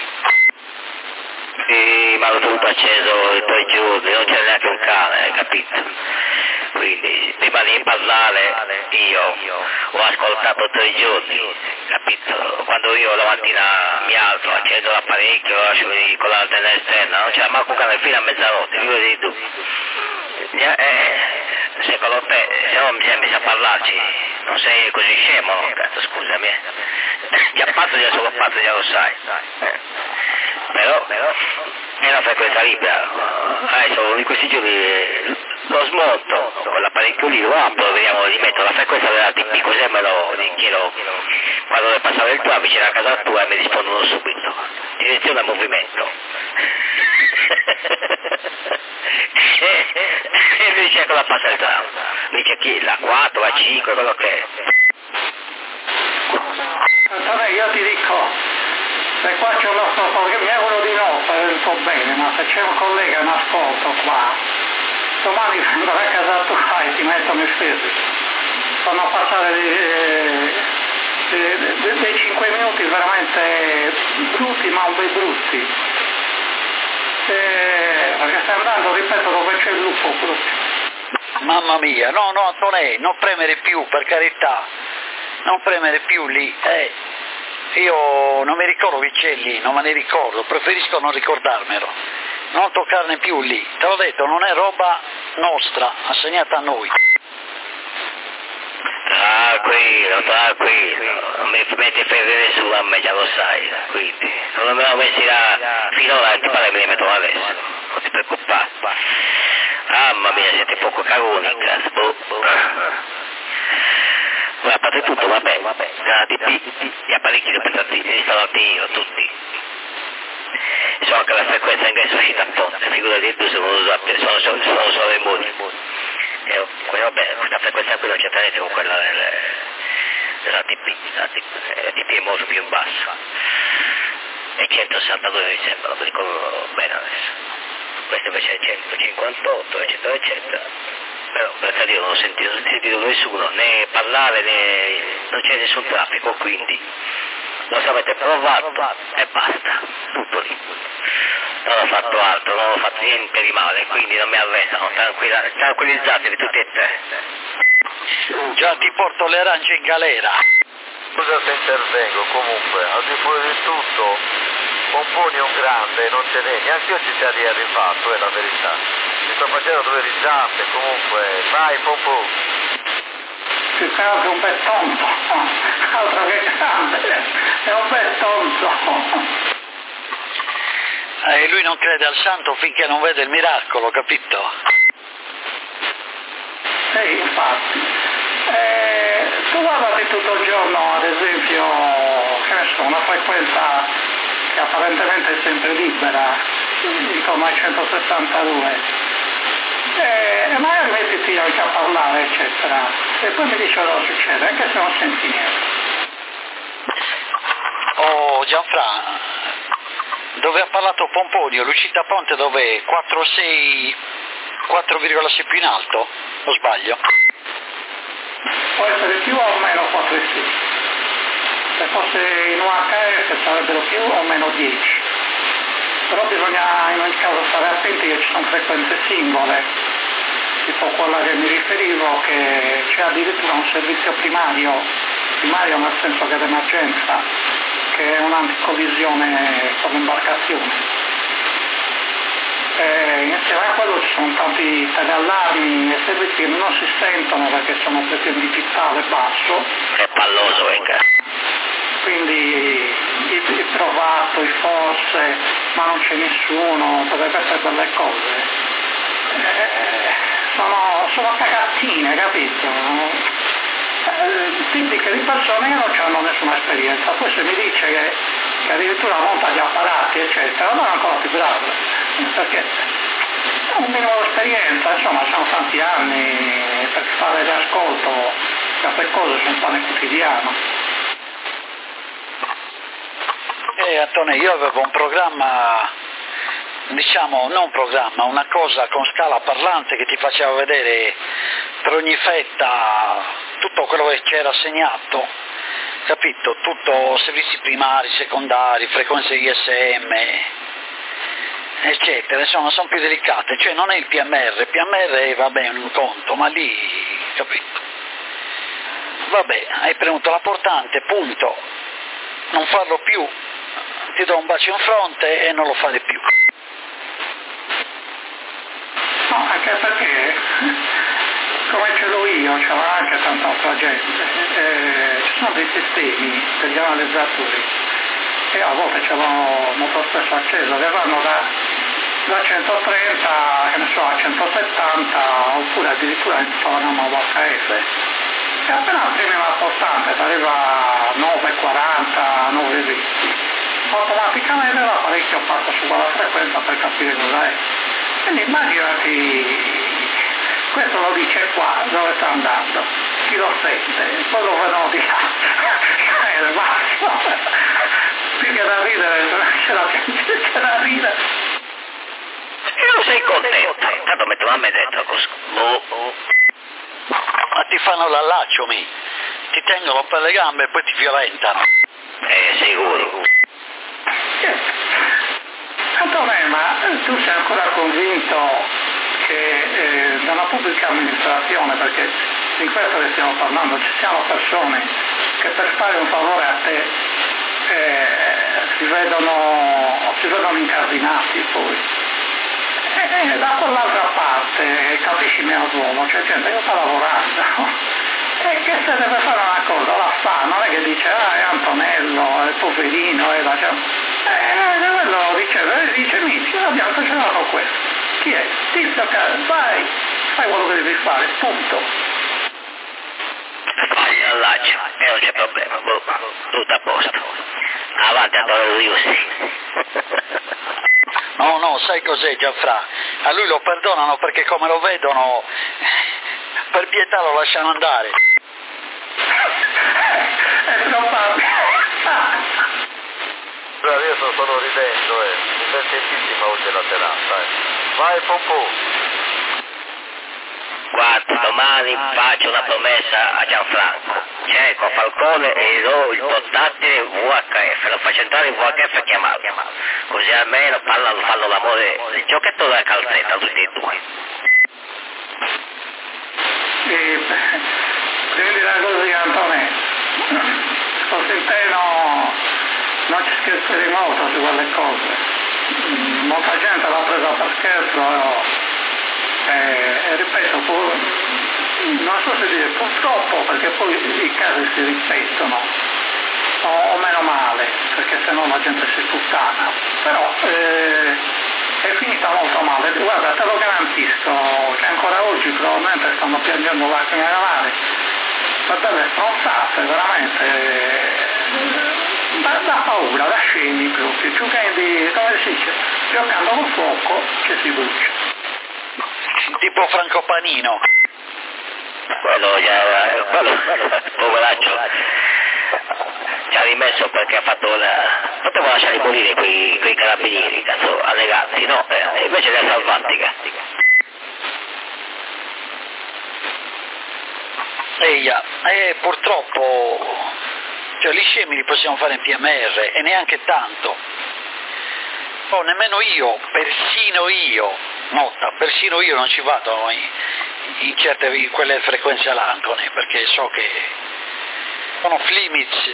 Sì, ma l'ho tenuto acceso i tre giorni, non c'è neanche un cane, capito? Quindi, prima di parlare, io ho ascoltato tre giorni, capito? Quando io la mattina mi alzo, accendo l'apparecchio, lo lascio lì con l'antenna esterna, non c'è manco un cane fino a mezzanotte, figurati tu. Eh, secondo te, se non mi sembri a parlarci, non sei così scemo, no? Cazzo, scusami. Già pazzo, già solo pazzo, già lo sai. Eh. Però, però, è una frequenza libera. Adesso in questi giorni lo smonto, con l'apparecchio lì lo apro, vediamo, gli metto la frequenza della T P, così me lo chiedo quando deve passare il tram vicino a casa tua e mi rispondono subito. Direzione al movimento. E mi dice cosa passa il tram. Mi dice chi? La quattro, la cinque, quello che è. Antonio, io ti dico, se qua c'è un nostro collega, mi auguro di no per il tuo bene, ma se c'è un collega in ascolto qua, domani vengo a casa tua e ti mettono in fede. Fanno passare dei, dei, dei, dei cinque minuti veramente brutti, ma un po' brutti. Eh, perché stai andando, ripeto, dove c'è il lupo proprio. Mamma mia, no, no, Antonio, non premere più, per carità, non premere più lì, eh. Io non mi ricordo chi c'è lì, non me ne ricordo, preferisco non ricordarmelo, non toccarne più lì, te l'ho detto, non è roba nostra, assegnata a noi. Tranquillo, tranquillo, non mi metti fede nessuno a me, già lo sai, quindi non me l'ho messi là finora e ti pare che me li metto adesso, non ti preoccupare. Mamma mia, siete poco cagoni, cazzo, boh. Voi a parte tutto, vabbè, la D P, gli apparecchi li installati io, tutti. So anche la frequenza ingresso uscita a ponte, figurati tu se non lo sappia, sono, sono, sono solo i modi. E, vabbè, questa frequenza qui non c'è niente con quella del, della T P, la T P è molto più bassa. E centosessantadue mi sembra, non mi ricordo bene adesso. Questo invece è centocinquantotto, eccetera, eccetera. Però per carità non ho sentito, non ho sentito nessuno, né parlare né non c'è nessun traffico, quindi lo sapete provato e basta, tutto lì. Non ho fatto altro, non ho fatto niente di male, quindi non mi arrestano, tranquillizzatevi tutti e tre. Già ti porto le arance in galera. Scusa se intervengo, comunque, al di fuori di tutto, Pomponi è un grande, non ce n'è, neanche io ci sarei arrivato, è la verità. Mi sto facendo due risate, comunque, vai Pomponi. Più che altro un bel tonto, altro che grande, è un bel tonto. E lui non crede al santo finché non vede il miracolo, capito? Sì, infatti. Eh, tu guardati tutto il giorno, ad esempio, che ne so, una frequenza che apparentemente è sempre libera, intorno ai centosessantadue, e, e magari mettiti anche a parlare, eccetera, e poi mi dici cosa succede, anche se non senti niente. Oh, Gianfra, dove ha parlato Pomponio, l'uscita a ponte dov'è? quattro virgola sei, quattro virgola sei più in alto? O sbaglio? Può essere più o meno quattro virgola sei. Se fosse in U H F sarebbero più o meno dieci. Però bisogna in ogni caso stare attenti che ci sono frequenze singole, tipo quella che mi riferivo, che c'è addirittura un servizio primario, primario nel senso che è d'emergenza, che è un'anticollisione con l'imbarcazione. E insieme a quello ci sono tanti teleallarmi e servizi che non si sentono perché sono tutti in digitale basso. È palloso, venga. quindi i, i provato, i forse, ma non c'è nessuno, potrebbe essere quelle cose. Eh, sono, sono cagatine, capito? Eh, tipiche di persone che non hanno nessuna esperienza. Poi se mi dice che, che addirittura monta gli apparati, eccetera, allora è ancora più grave, perché un minimo di esperienza, insomma, sono tanti anni per fare l'ascolto, certe cose sono pane quotidiano. Eh, Antonio, io avevo un programma, diciamo, non un programma, una cosa con scala parlante che ti faceva vedere per ogni fetta tutto quello che c'era segnato, capito? Tutto servizi primari, secondari, frequenze I S M, eccetera, insomma sono più delicate, cioè non è il P M R, il P M R va bene un conto, ma lì, capito? Vabbè, hai premuto la portante, punto, non farlo più, ti do un bacio in fronte e non lo fare più. No, anche perché, come ce l'ho io, ce l'ha anche tanta altra gente, eh, ci sono dei sistemi, degli analizzatori, che a volte ce l'ho molto spesso acceso, che vanno da, da centotrenta, che ne so, a centosettanta, oppure addirittura in programma U H F. E appena premi la portante, arriva a nove quaranta, nove venti, automaticamente l'apparecchio passa su quella frequenza per capire cosa è. Quindi immaginati, questo lo dice qua, dove sta andando, chi lo sente, poi lo vedono di là, è il massimo, più che da ridere, c'è da, c'è da ridere. E non sei contento, tanto metto a me dentro così. Oh, oh. Ma ti fanno l'allaccio, mi, ti tengono per le gambe e poi ti violentano. Eh, sicuro. Antonio, ma tu sei ancora convinto che eh, nella pubblica amministrazione, perché di questo che stiamo parlando, ci siano persone che per fare un favore a te eh, si vedono si vedono incardinati poi. E, e da quell'altra parte, capisci il mio ruolo, c'è gente che sta lavorando e che se deve fare una cosa la fa, non è che dice ah è Antonello, è poverino, è la gente. Eh, quello dice, dice mi, abbiamo facciamo questo. Chi è? Tizio, vai, fai quello che devi fare, punto. Fagli allaccio, e non c'è problema, tutto a posto. Avanti Antonio Riussi. No, no, sai cos'è Gianfra? A lui lo perdonano perché come lo vedono, per pietà lo lasciano andare. È probabile. Adesso sono ridendo, eh, divertentissima oggi la serata, eh. Vai Pompò. Guarda, domani faccio una promessa a Gianfranco. Cerco Falcone e gli do il portatile V H F, lo faccio entrare in V H F e chiamarlo. Così almeno parlano, fanno l'amore, il giochetto della calzetta tutti e due. E, prendila così Antonio, sto sentendo, non ci scherzerei molto su quelle cose. Molta gente l'ha presa per scherzo. Eh, e ripeto, pur, non so se dire purtroppo, perché poi i casi si ripetono, o, o meno male, perché sennò la gente si sputtana, però eh, è finita molto male. Guarda, te lo garantisco che ancora oggi probabilmente stanno piangendo lacrime amare, per delle stronzate veramente da, da paura, da scemi proprio, giocando, come si dice, giocando con fuoco che si brucia. Tipo Franco Panino. Quello già, quello, poveraccio, ci ha rimesso perché ha fatto una... Potevo lasciare morire quei, quei carabinieri, cazzo, allegati, no? Eh, invece li ha salvati, cazzo. Eia, e purtroppo, cioè gli scemi li possiamo fare in P M R e neanche tanto. Oh, nemmeno io, persino io, nota, persino io non ci vado in, in certe in quelle frequenze all'Ancone, perché so che sono off limits.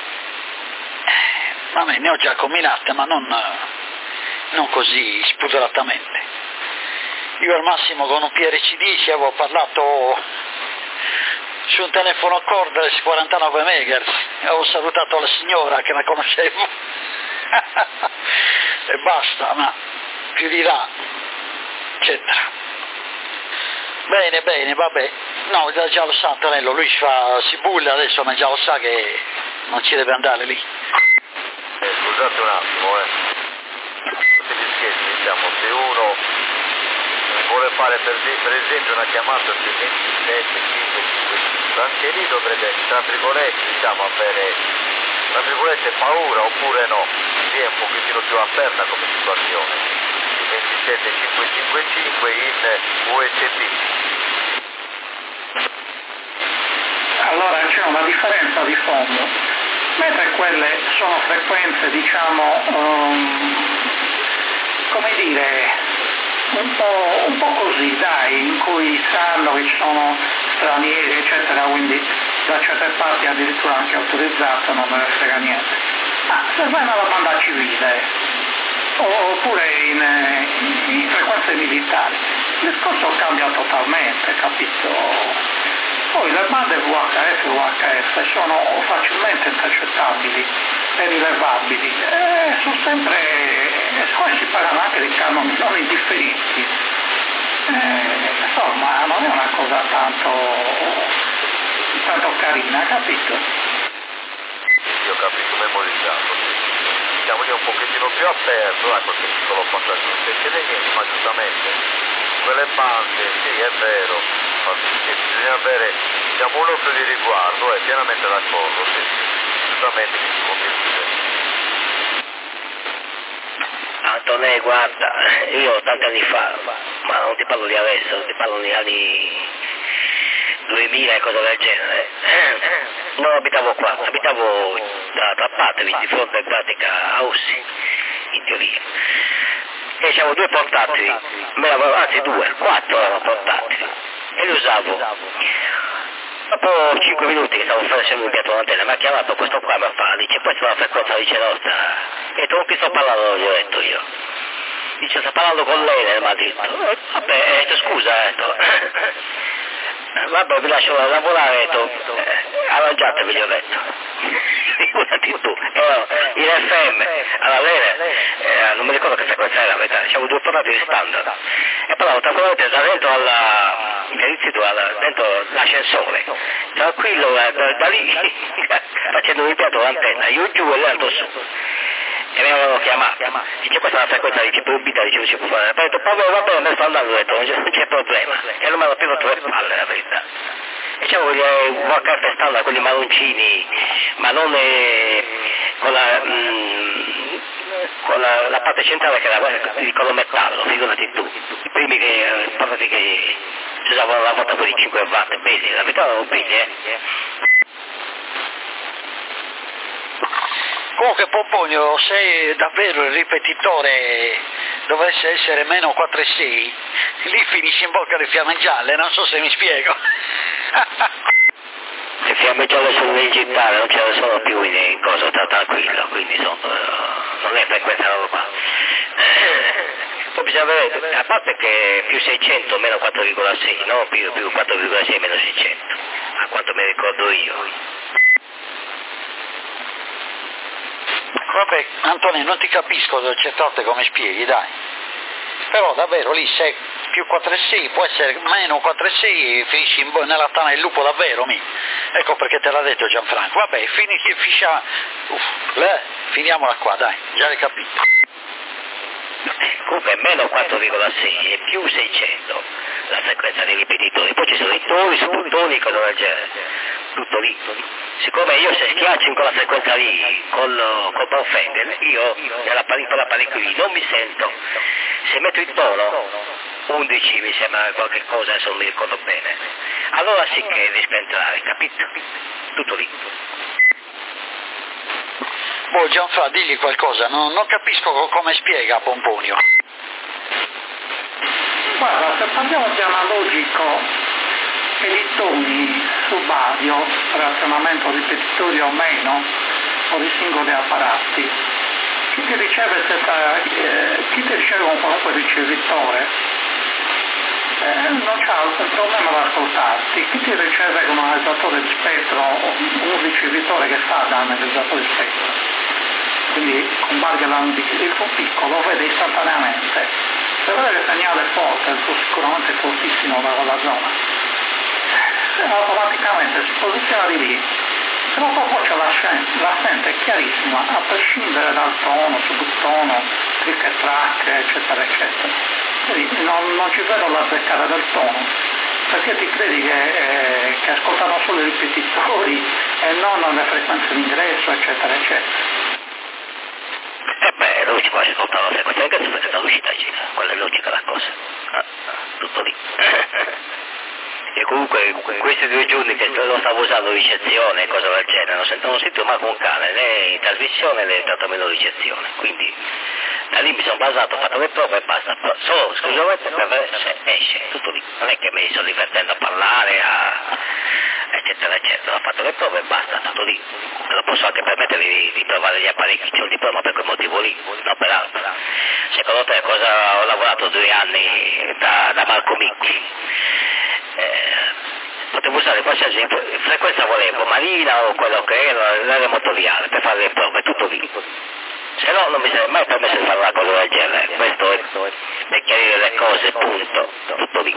Vabbè, ne ho già combinate, ma non, non così spudoratamente. Io al massimo con un P R C dieci avevo parlato su un telefono cordless quarantanove megahertz e ho salutato la signora che la conoscevo e basta, ma più di là, eccetera. Bene, bene, vabbè, no, già lo sa Antonello, lui fa, si bulla adesso, ma già lo sa che non ci deve andare lì. Eh, scusate un attimo, eh. Tutti gli scherzi, diciamo, se uno vuole fare per, per esempio una chiamata sui ventisette cinque cinquanta, anche lì dovrebbe, tra virgolette, diciamo, avere, tra virgolette, paura oppure no, si è un pochettino più aperta come situazione. ventisette cinque cinquantacinque in U S B. Allora c'è una differenza di fondo, mentre quelle sono frequenze, diciamo, um, come dire, un po', un po' così, dai, in cui sanno che ci sono stranieri, eccetera, quindi da certe parti addirittura anche autorizzate, non me ne frega niente. Ma se vai nella banda civile, oppure in, in, in frequenze militari, il discorso cambia totalmente, capito? Poi le bande V H F e U H F sono facilmente intercettabili e rilevabili, e sono sempre, e poi si parlano anche di canoni non indifferiti, e, insomma non è una cosa tanto, tanto carina, capito? Io ho capito, memorizzato. Diciamo lì un pochettino più aperto, da qualche piccolo passaggio, non succede niente, ma giustamente quelle bande, sì è vero, ma sì, bisogna avere, diciamo, un occhio di riguardo, è pienamente d'accordo, sì, giustamente mi si convince. Antonè, guarda, io tanti anni fa, ma non ti parlo di adesso, ti parlo degli anni duemila e cose del genere, non abitavo qua, abitavo da, da Patri, di fronte in pratica a Ossi, in teoria. E c'avevo due portatili, anzi due, quattro erano portatili, e li usavo. Dopo cinque minuti che stavo facendo un piatto d'antenna mi ha chiamato questo qua, mi fa, dice, questa è una frequenza, dice, nostra. E tu con chi sto parlando, gli ho detto io. Dice, sto parlando con lei, mi ha detto. Eh, vabbè, ho detto, scusa, ho detto. Vabbè, vi lascio lavorare, ho detto, eh, arrangiatevi, gli ho detto. Figurati tu, eh, in F M, alla Lene, eh, non mi ricordo che frequenza era, c'avevo due portatili standard. E parlavo tranquillamente da dentro alla, dentro l'ascensore, tranquillo, eh, da, da lì, facendo un impianto d'antenna, io giù e l'altro su. E mi avevano chiamato, dice questa è una frequenza di proibita, dice non si può fare. Ho detto, vabbè, va bene, sto andando, ho detto, non c'è, non c'è problema. E non mi hanno più rotto le palle, la verità. E c'avevo gli V H F standard, quelli marroncini, ma non eh, con, la, mh, con la, la parte centrale che era di color metallo, figurati tu. I primi che, eh, che si usavano una volta quelli cinque watt, bene, la verità erano bene, eh. Comunque Pomponio, se davvero il ripetitore dovesse essere meno quattro e sei, lì finisci in bocca le fiamme gialle, non so se mi spiego. Le fiamme gialle sono digitali, non ce ne sono più in, in cosa, sta tranquillo, quindi sono, uh, non è frequenza roba. Poi bisogna vedere, a parte che più seicento meno quattro virgola sei, no? Più, più quattro virgola sei meno seicento, a quanto mi ricordo io. Vabbè, Antonio, non ti capisco certe volte come spieghi, dai. Però davvero lì se più quattro e sei può essere meno quattro e sei, finisci in bo- nella tana del lupo davvero, mi. Ecco perché te l'ha detto Gianfranco. Vabbè, fini, fiscia, uff, le, finiamola qua, dai, già l'hai capito. Comunque meno quattro virgola sei e più seicento la frequenza dei ripetitori, poi ci sono i toni, sputtoni, cose del genere, tutto lì. Siccome io se schiaccio in quella frequenza lì col, col Baufengel, io nella quell'apparecchio lì non mi sento. Se metto il tono undici mi sembra qualche cosa, adesso non mi ricordo bene, allora sì che riesco a entrare, capito? Tutto lì. Boh, Gianfra, digli qualcosa, non, non capisco come spiega Pomponio. Guarda, se parliamo di analogico e di toni subario, relazionamento ripetitorio o meno, o di singoli apparati, chi ti riceve, stessa, eh, chi ti riceve un qualunque ricevitore, eh, non c'ha un problema ad ascoltarti, chi ti riceve come analizzatore di spettro o un ricevitore che fa da analizzatore di spettro, quindi con Bargeland il tuo piccolo vede istantaneamente, se vede il segnale forte, il tuo sicuramente fortissimo da quella zona, automaticamente si posiziona di lì, se la tua voce la, la sente chiarissima, a prescindere dal tono, subtono, trick e track, eccetera, eccetera. Quindi non, non ci vedo l'azzeccare del tono, perché ti credi che, eh, che ascoltano solo i ripetitori e non le frequenze d'ingresso, eccetera, eccetera. E beh, lui ci può ascoltare la frequenza d'ingresso perché sta l'uscita gira, quella è logica la cosa. Ah, tutto lì. E comunque questi due giorni che lo stavo usando ricezione e cose del genere, non sento, non sento mai un cane, né in trasmissione né tantomeno ricezione, quindi da lì mi sono basato, ho fatto le prove e basta, solo esclusivamente per vedere se esce, tutto lì, non è che mi sto divertendo a parlare, a, eccetera eccetera, ho fatto le prove e basta, tutto lì, me lo posso anche permettere di, di provare gli apparecchi, c'è un diploma per quel motivo lì, no per altro. Secondo te cosa ho lavorato due anni da, da Marco Micchi? Eh, potevo usare qualsiasi frequenza volevo, marina o quello che era, l'area motoriale per fare le prove, tutto lì. Se no non mi sarei mai permesso di fare una cosa del genere, questo è per chiarire le cose, punto, tutto lì.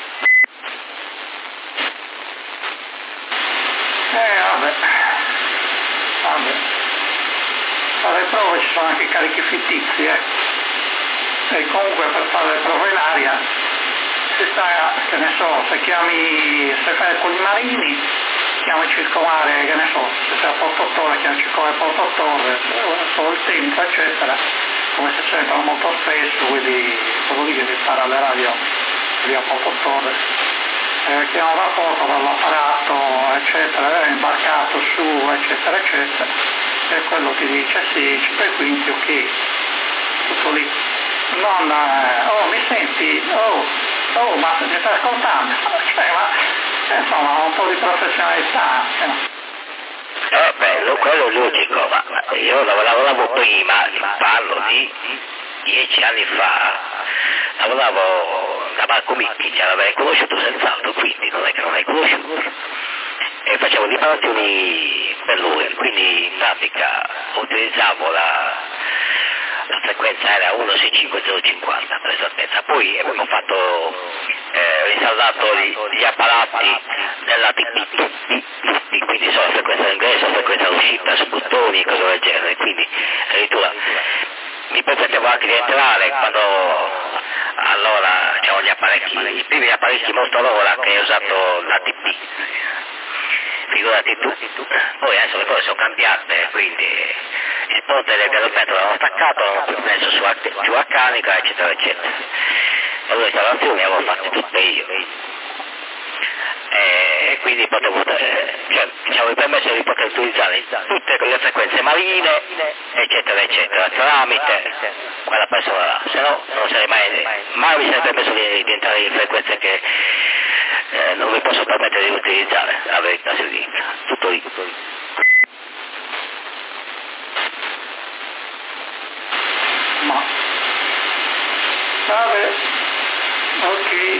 Eh vabbè, vabbè, fare le prove ci sono anche carichi fittizi, eh. E comunque per fare le prove in aria si sta, che ne so, se chiami, se fai con i marini, chiami circolare, che ne so, se sei a Porto Torre, chiami circolare Porto Torre, solo il tempo, eccetera, come si sentono molto spesso, quindi quello lì che si spara alle radio lì a Porto Torre, eh, chiama un rapporto dall'apparato, eccetera, è imbarcato su, eccetera, eccetera, e quello ti dice sì, cinquequinti, ok, tutto lì. Non, eh, oh mi senti, oh, oh ma mi stai ascoltando, cioè, ma insomma un po' di professionalità, eh, no? Eh bello, quello è logico, ma io lavoravo prima, parlo di dieci anni fa, lavoravo da Marco Micchi, ce l'avrei conosciuto senz'altro, quindi non è che non l'hai conosciuto, e facevo riparazioni per lui, quindi in pratica utilizzavo la, la frequenza era uno sei cinque zero cinquanta per esattezza, poi ho fatto, eh, installato gli, gli apparati della T P, quindi sono frequenza d'ingresso, frequenza d'uscita, su bottoni e cose del genere, quindi addirittura mi permettevo anche di entrare quando allora c'erano gli apparecchi, i primi apparecchi Motorola che ho usato la T P, figurati tu, poi adesso le cose sono cambiate, quindi il ponte del galopetto l'hanno staccato, l'hanno messo su a, giù a carica, eccetera eccetera, e le installazioni le avevo fatte tutte io, e quindi potevo, cioè diciamo il permesso di poter utilizzare tutte le frequenze marine, eccetera eccetera, tramite quella persona là, se no non sarei mai, mai mi sarei permesso di, di entrare in frequenze che eh, non mi posso permettere di utilizzare, la verità si dica, tutto lì, tutto lì. Ma vabbè, ok,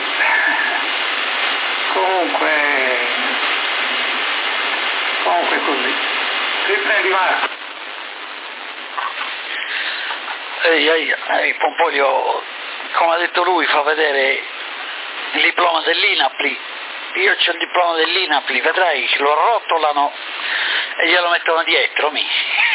comunque comunque così, riprendi Marco. Ehi, ehi, ehi, Pompoglio, come ha detto lui, fa vedere il diploma dell'INAPLI, io c'ho il diploma dell'INAPLI, vedrai, ce lo arrotolano e glielo mettono dietro, mi.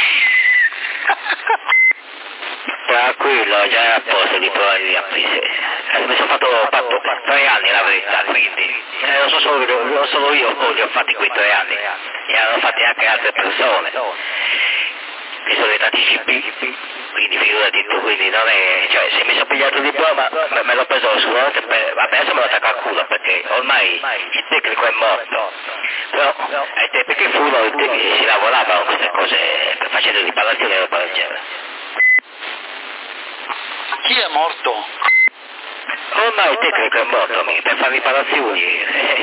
Tranquillo, già è a posto di provare di aprire. Eh, mi sono fatto, fatto tre anni la verità, quindi eh, non, so solo, non solo io li ho fatti quei tre anni, li hanno fatti anche altre persone che sono diventati C P, quindi figurati tu, quindi non è, cioè se mi sono pigliato il diploma me, me l'ho preso sicuramente per, vabbè adesso me lo attacco al culo perché ormai il tecnico è morto, però ai tempi che furono i tecnici si lavoravano queste cose facendo riparazioni e roba del genere. Chi è morto? Ormai il tecnico è morto, per fare riparazioni.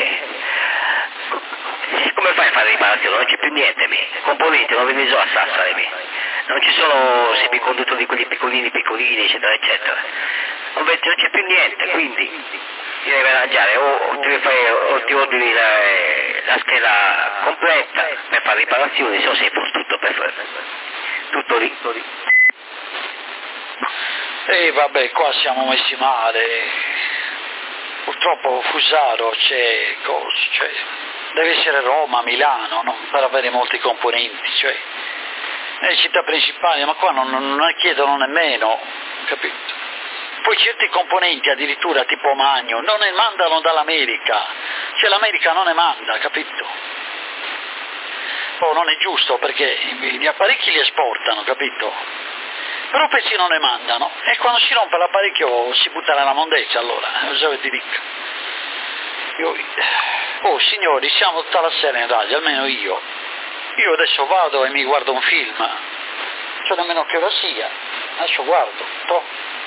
Come fai a fare riparazioni? Non c'è più niente, mi. Componenti non vengono giù a Sassari, mi. Non ci sono semiconduttori quelli piccolini, piccolini, eccetera, eccetera. Non c'è più niente, quindi ti devi arrangiare o ti, fai, o ti ordini la, la scheda completa per fare riparazioni, se no sei tutto per fare tutto lì. E vabbè, qua siamo messi male, purtroppo Fusaro c'è, cioè, deve essere Roma, Milano, no? Per avere molti componenti, cioè nelle città principali, ma qua non, non ne chiedono nemmeno, capito? Poi certi componenti addirittura tipo Magno non ne mandano dall'America, cioè l'America non ne manda, capito? Oh, non è giusto perché gli apparecchi li esportano, capito? Però pezzi non ne mandano e quando si rompe l'apparecchio si butta nella mondezza, allora, cosa vuoi ti dica? Io... Oh signori, siamo tutta la sera in radio, almeno io. Io adesso vado e mi guardo un film, non so nemmeno che ora sia, adesso guardo, to.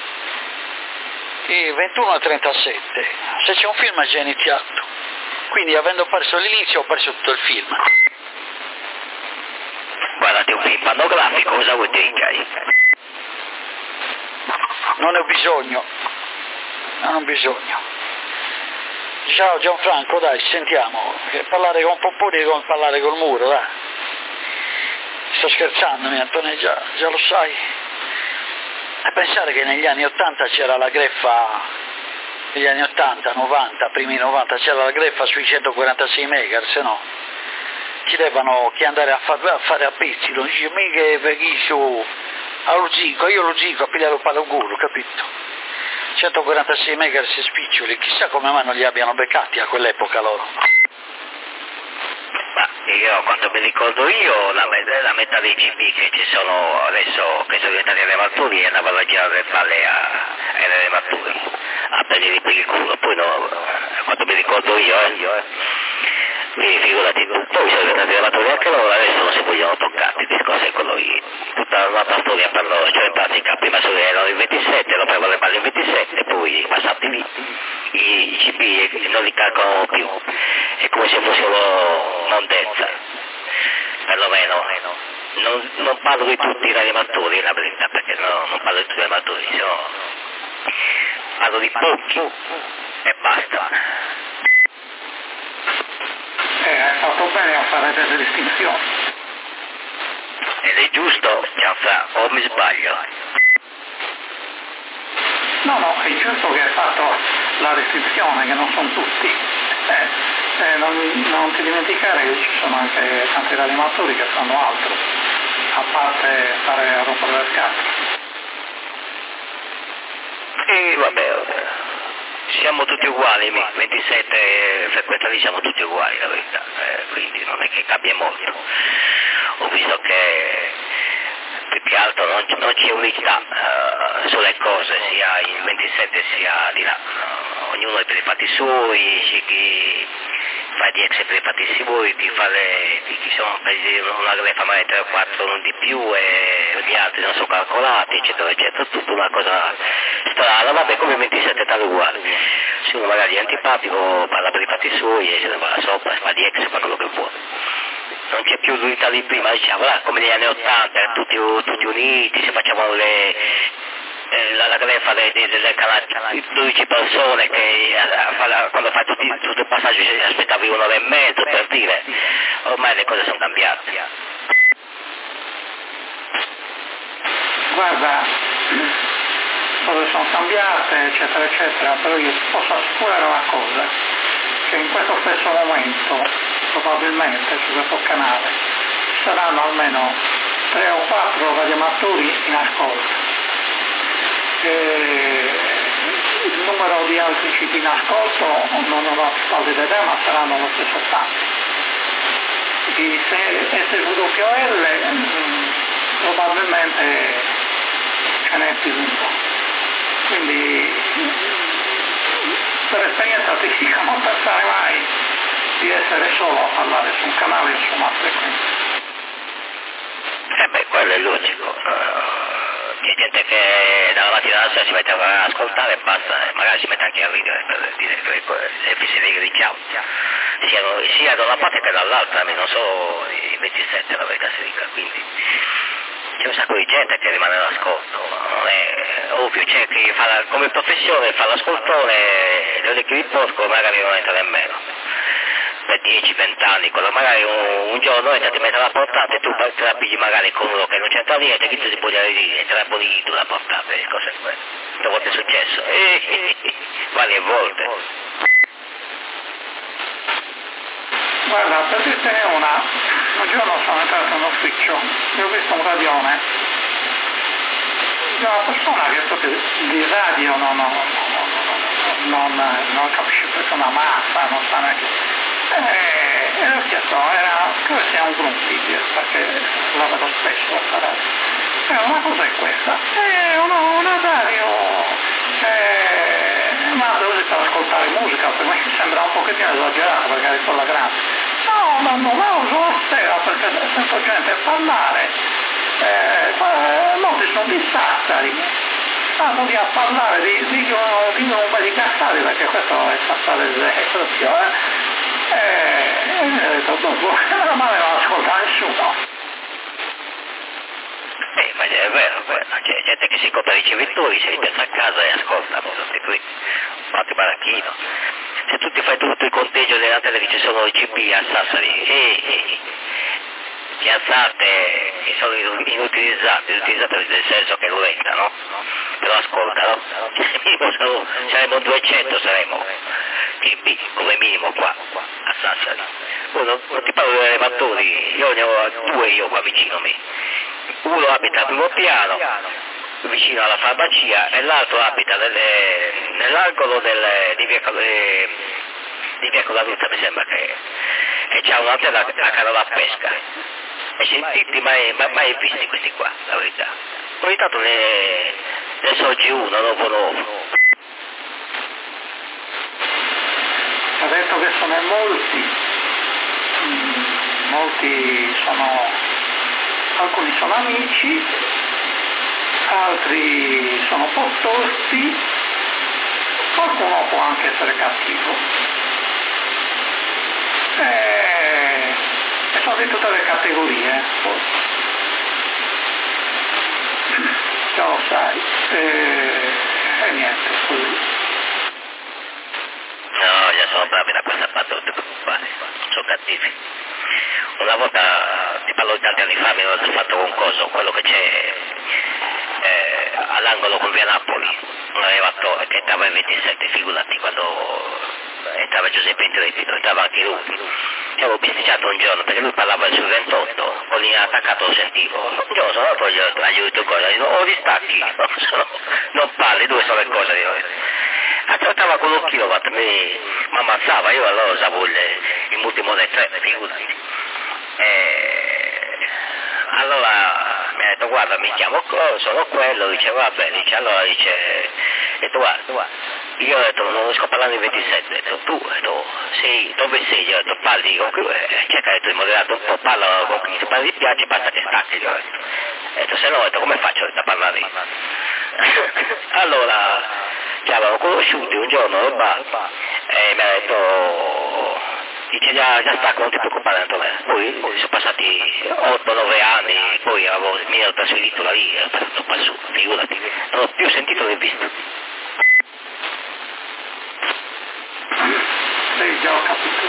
E ventuno e trentasette, se c'è un film è già iniziato, quindi avendo perso l'inizio ho perso tutto il film. Guardate un film pornografico, cosa vuoi dire? Non ne ho bisogno, non ho bisogno. Ciao Gianfranco, dai, sentiamo, che parlare con Popponi è come parlare col muro, dai. Sto scherzando, Antonio, già, già lo sai. E pensare che negli anni ottanta c'era la greffa, negli anni ottanta, novanta, primi novanta, c'era la greffa sui centoquarantasei megahertz, no? Ci devono che andare a, far, a fare a pezzi, non dice mica perché su allo zico, io lo zico a pigliare un paloguro, capito? centoquarantasei megahertz spiccioli, chissà come mai non li abbiano beccati a quell'epoca loro. Ma io, quanto mi ricordo io, la, la metà dei C B che ci sono adesso, che sono diventati elevatori, andavano a girare le palle agli elevatori, a prendere per il culo, poi no, quanto mi ricordo io, eh, io, eh. Quindi figurati, poi sono diventati elevatori anche loro, adesso non si vogliono toccare, il discorso è quello lì, tutta un'altra storia per loro, cioè in pratica prima solo erano in ventisette, lo prendevano le palle in ventisette, poi passati lì, i C B non li calcolano più, è come se fossero mondezza, perlomeno, non, non parlo di tutti i animatori, la verità, perché no, non parlo di tutti gli animatori, no, parlo di pochi e basta. Eh, hai fatto bene a fare delle distinzioni. Ed è giusto, Gianfra, o mi sbaglio? No, no, è giusto che hai fatto la distinzione, che non sono tutti. Eh, eh, non, non ti dimenticare che ci sono anche tanti animatori che fanno altro, a parte stare a rompere le scatole. E vabbè, siamo tutti uguali, ventisette frequentati siamo tutti uguali, la verità, eh, quindi non è che cambia molto. Ho visto che più che altro non, non c'è unità uh, sulle cose, sia il ventisette sia di là, uh, ognuno è per i fatti suoi, c'è chi fa di ex per i fatti suoi, chi fa le, chi sono presi una grefa magari tre o quattro non di più e gli altri non sono calcolati, eccetera eccetera, tutta una cosa strana, vabbè, come il ventisette è tale uguale, se uno magari è antipatico parla per i fatti suoi e se ne va sopra, fa di ex, fa quello che vuole. Non c'è più l'unità di prima, diciamo, là, come negli anni ottanta, tutti, tutti uniti, si facevano le, eh, la, la grefa del de, de, de, dodici persone che eh, quando fai tutti, tutto il passaggio si aspettavi un'ora e mezzo per dire, ormai le cose sono cambiate. Guarda, cose sono cambiate, eccetera, eccetera, però io posso assicurare una cosa, che in questo stesso momento probabilmente su questo canale ci saranno almeno tre o quattro radioamatori in ascolto. E il numero di altri siti in ascolto non ho la pallida idea, ma saranno lo stesso tanto. E se S W L probabilmente ce n'è più di un po'. Quindi per esperienza ti dico, non pensare mai di essere solo a parlare su un canale o su una frequenza. Eh beh, quello è logico. Uh, c'è gente che dalla mattina alla sera si mette a ascoltare e basta, e magari si mette anche a ridere per dire che si deve diciamo, sia, sia da una parte che dall'altra, non solo i ventisette la verità si dica, quindi c'è un sacco di gente che rimane all'ascolto, non è ovvio, c'è chi fa la, come professione fa l'ascoltone, le vecchio di Posco magari non entra nemmeno, per dieci venti anni, quello magari un, un giorno entra, ti mette la portata e tu te la pigli magari con uno che non c'entra niente, chi ti si può dire di te la poni tu la portata, e cose come quante volte è successo, e, e, e, varie volte. Guarda, per dirtene una, un giorno sono entrato in ufficio e ho visto un radione di una persona che proprio di radio non, non, non, non, non capisce perché una massa, non sa neanche. E, e ho chiesto, era, credo sia un grumpig, perché la vedo spesso a radio. E una cosa è questa, è una, una radio, è una dose per ascoltare musica, per me sembra un pochettino esagerato perché è la grande. No, no, no, la uso la sera perché sento gente parlare, eh, molti sono dissastati, stanno lì a parlare, dicono, dicono un po' di cazzate perché questo è fatto l'esempio, eh, e mi ho detto, dopo, ma non ascolta nessuno. Eh, ma è vero, c'è gente che si compra i ricevitori, si ripensa a casa e ascolta, tutti qui, fate baracchino. Se tu ti fai tutto il conteggio delle antenne che ci sono i G P a Sassari e eh, piazzate che sono inutilizzate, inutilizzate nel senso che lo rentano, però ascoltano, sono, saremo duecento, saremo G P come minimo qua a Sassari. Poi non, non ti parlo dei levatori, io ne ho due io qua vicino a me, uno abita al primo piano vicino alla farmacia e l'altro abita nelle, nell'angolo del, di via eh, di via Colavita mi sembra che e c'ha un'antena a canola a pesca e sentiti mai, mai, mai visti questi qua, la verità. Ogni tanto ne, ne sorge uno dopo nuovo. Ha detto che sono molti, molti sono, alcuni sono amici, altri sono postosti, qualcuno può anche essere cattivo. E, e sono di tutte le categorie, poi. Già lo sai. E, e niente, così. No, già sono bravi da questa parte, non ti preoccupare, sono cattivi. Una volta, ti parlo di tanti anni fa, mi hanno fatto un coso, quello che c'è eh, all'angolo con via Napoli, un elevatore che entrava in ventisette, figurati, quando entrava Giuseppe Intrepido, entrava anche lui. Ci avevo bisticciato un giorno perché lui parlava sul ventotto, con l'attaccato lo sentivo. Un giorno sono andato agli aiuto cosa, dico, oh distacchi, non parli, dove sono le cose? Dico. Trattava con un kilowatt, mi ammazzava, io allora usavo il, il multimode tre, figurati. E allora mi ha detto guarda mi chiamo sono quello, dice vabbè, dice allora dice, ho detto guarda, guarda, io ho detto non riesco a parlare in ventisette, ho detto tu, ho detto sei, dove sei? Io ho detto parli con chi, eh, cerca di moderato un po', parla con chi ti pare di piace, basta che stacchi, ho detto, ho detto se no, ho detto come faccio a parlare? Allora ci avevamo conosciuti un giorno al bar e mi ha detto dice già, già sta, non ti preoccupare Antonella. Poi sono passati otto nove anni, poi avevo, mi ero trasferito da lì, ero passato qua su, figurati, non ho più sentito né visto. Sì, già ho capito.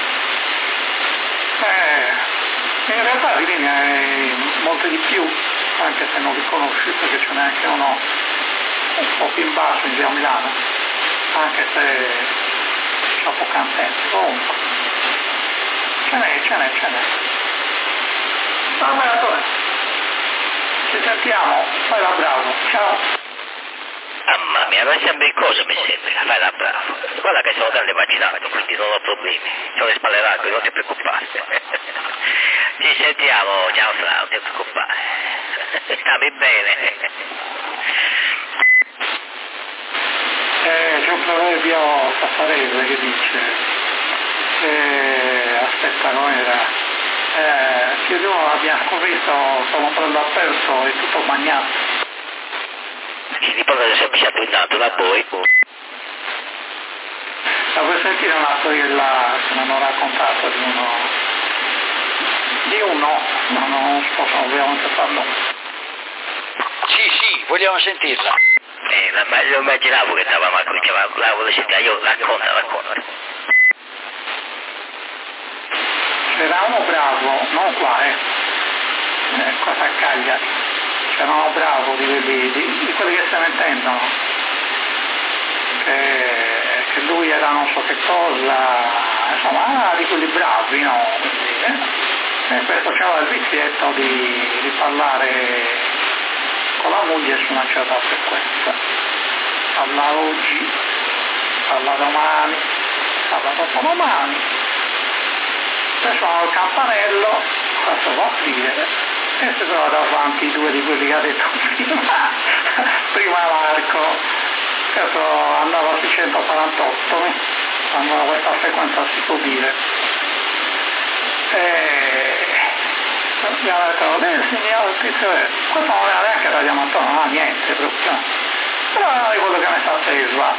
Eh, in realtà di lì ne hai molte di più, anche se non li conosci, perché ce n'è anche uno un po' più in basso in via Milano, anche se c'ha poca antenna, comunque. Ce n'è, ce n'è, ce n'è. Va bene, allora. Ci sentiamo, fai la bravo, ciao. Mamma mia, ma sembra il coso mi sembra, fai la bravo. Guarda che sono grande vaccinato, quindi non ho problemi. Ho le spalle larghe, non ti preoccupare. Ci sentiamo, ciao Fra, non ti preoccupare. Stammi bene. Eh, c'è un proverbio sassarese che dice eh, aspetta non era eh, se uno abbia visto solo un prello aperto e tutto bagnato. Si riporta sempre stato in nato da poi. La vuoi sentire una storiella che non ho raccontato di uno di uno no, non posso ovviamente farlo. Sì, sì, vogliamo sentirla. Eh, la, ma lo immaginavo che stava Marco, diceva, la volevo sentire, io racconta, racconta. C'era uno bravo, non qua, eh, eh cosa a Cagliari, c'era uno bravo di quelli, di, di quelli che se ne intendono, che, che lui era non so che cosa, insomma, di quelli bravi, no? Quindi, eh? E questo c'aveva il vizietto di, di parlare con la moglie su una certa frequenza. Parla oggi, parla domani, parla dopodomani. Poi suona il campanello, questo va a aprire e si trova davanti due di quelli che ha detto prima, prima Marco, questo andava a seicentoquarantotto, quando questa frequenza si può dire. E mi ha detto, beh signor, questo non era neanche radioamatore, non ha niente proprio, però era di quello che mi sta preso.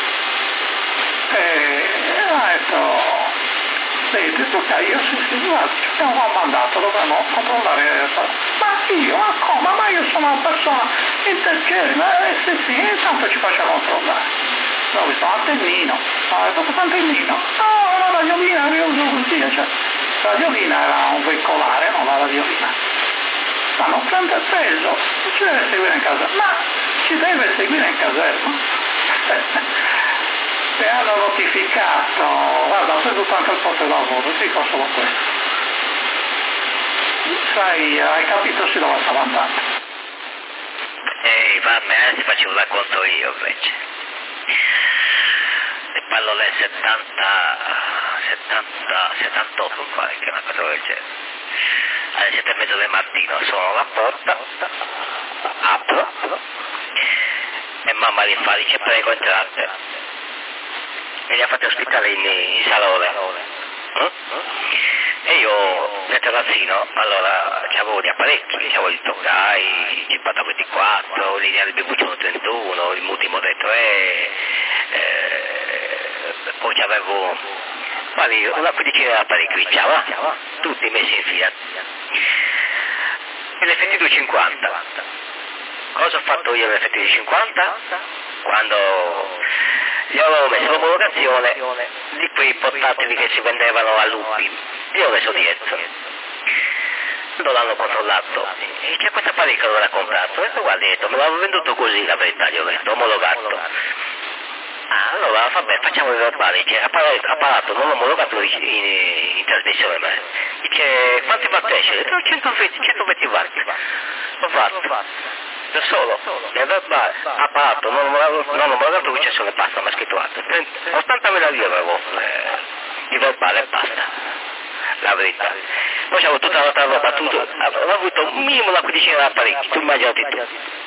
E ha detto, vedi, tu che io sì, sì, guarda, ci abbiamo mandato, dovremmo controllare, ma io, ma come, ma io sono una persona intelligente, eh sì sì, intanto ci faccia controllare. Ho visto un antennino, ho detto, questo antennino? No, una radiolina che uso così, cioè. La radiolina era un veicolare, non la radiolina. Ma non prende il peso, ci deve seguire in caserma. Ma ci deve seguire in caserma. E hanno notificato, guarda, ho preso tanto il posto di lavoro, ti dico solo questo. Sai, hai capito sì dove stava andando. Ehi, va bene, ti faccio un racconto io invece. Ti parlo del settanta, settanta, settantotto, qualche una cosa del genere. Alle sette e mezzo del mattino sono alla porta, apro e mamma mi fa, dice prego entrate. E li ha fatti ospitare in, in salone. Mm? E io nel terrazzino, allora c'avevo gli apparecchi, c'avevo il Tokai, il cinquanta ventiquattro, il lineare B V centotrentuno, il multimo dei tre, eh, poi c'avevo una quindicina di apparecchi, ciao, tutti messi in fila. E l'F T duecentocinquanta. Cosa ho fatto io l'F T duecentocinquanta? Quando gli avevo messo l'omologazione di quei portatili che si vendevano a lupi, li ho messo dietro. Non l'hanno controllato. E c'è questo apparecchio dove l'ha comprato? E guarda, detto, me l'avevo venduto così la verità, gli ho detto, omologato. Ah, allora vabbè, facciamo il verbale, dice, apparato non omologato in, in, in trasmissione, ma dice, quanti battesci? Ho detto, centoventi, centoventi watt. L'ho fatto. Da solo, nel verbale, apparato non omologato, qui c'è solo e basta, ma scritto altro. ottantamila lire avevo eh, di verbale e basta, la verità. Poi c'avevo tutta l'altra roba, tutto, avevo avuto un minimo una quindicina di apparecchi, tu immaginati tu.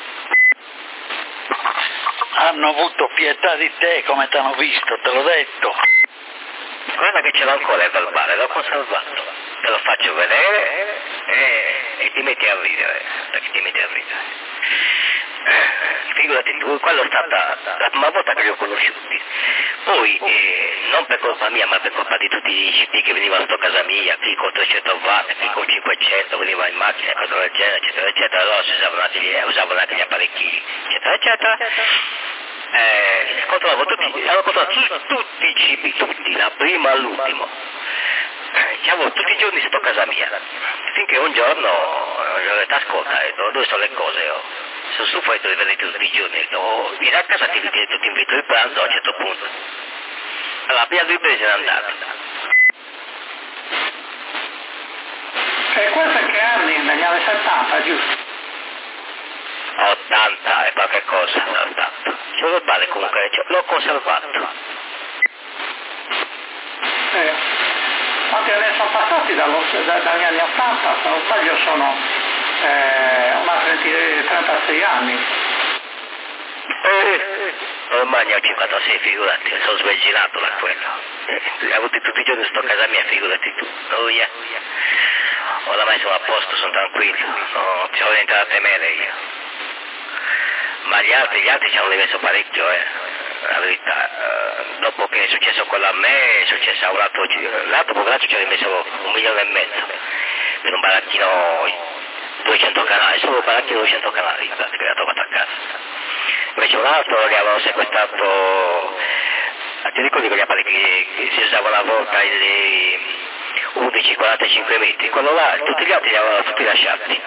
Hanno avuto pietà di te come ti hanno visto, te l'ho detto. Guarda che ce l'ho ancora il verbale, l'ho conservato, te lo faccio vedere e, e ti metti a ridere, perché ti metti a ridere. Figurati tu, quella è stata la prima volta che li ho conosciuti. Poi, eh, non per colpa mia, ma per colpa di tutti gli C P che venivano a casa mia, chi con trecento watt, chi con cinquecento, veniva in macchina, cose del genere, eccetera, eccetera, allora si usavano anche gli, usavano anche gli apparecchi, eccetera, eccetera. Eh, controllavo tutti, avevo controllato tutti i C P, tutti, da prima all'ultimo. Eh, avevo tutti i giorni sotto casa mia, finché un giorno gli ho detto, ascolta, dove sono le cose? Oh? Sono stufo di vedere tutti i giorni, oh, vieni a casa, ti, ti, ti invito il pranzo a un certo punto. Allora, abbiamo due prese e è andato. E questo è che anni? Negli anni settanta, giusto? ottanta e qualche cosa, ottanta. Ce l'ho verbale comunque, l'ho conservato. Eh, quanti anni sono passati dallo, da, dagli anni ottanta? Se non sbaglio sono eh, una trentina, trentasei anni. Eh, ormai ne ho cinquantasei, figurati, sono sveginato da quello. Eh, avuto tutti i giorni sto a casa mia, figurati tu. Oh yeah. Oramai sono a posto, sono tranquillo, non ci ho entrato a temere io. Ma gli altri, gli altri ci hanno rimesso parecchio, eh. La verità, eh, dopo che è successo quello a me, è successo a un altro, l'altro poveraccio ci ha rimesso un milione e mezzo per un baracchino duecento canali, solo un baracchino duecento canali, che l'ha trovato a casa. invece un altro che avevano sequestrato, ti ricordi quegli appalti che, che si usavano una volta i undici quarantacinque metri, quello là, tutti gli altri li avevano tutti lasciati.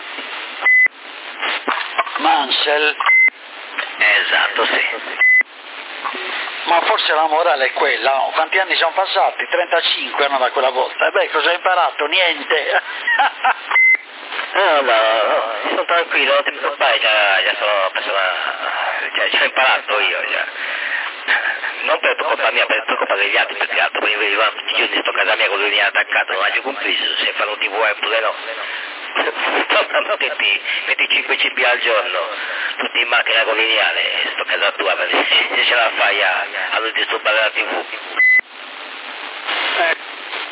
Mansell? Esatto, sì. Ma forse la morale è quella, no? Quanti anni sono passati? trentacinque, no, da quella volta? E beh, cosa hai imparato? Niente! No, no, no, sono tranquillo, non ti preoccupare, già, già sono persona, già, già ho imparato io, già. Non per colpa mia, per colpa degli altri, perché altro poi vedi, va, tutti i giorni sto a casa mia con lui attaccato, non ho compreso, se fanno T V oppure no. metti, metti cinque C P al giorno, tutti in macchina con lineale, sto a casa tua, perché se ce la fai a, a non disturbare la T V. Eh,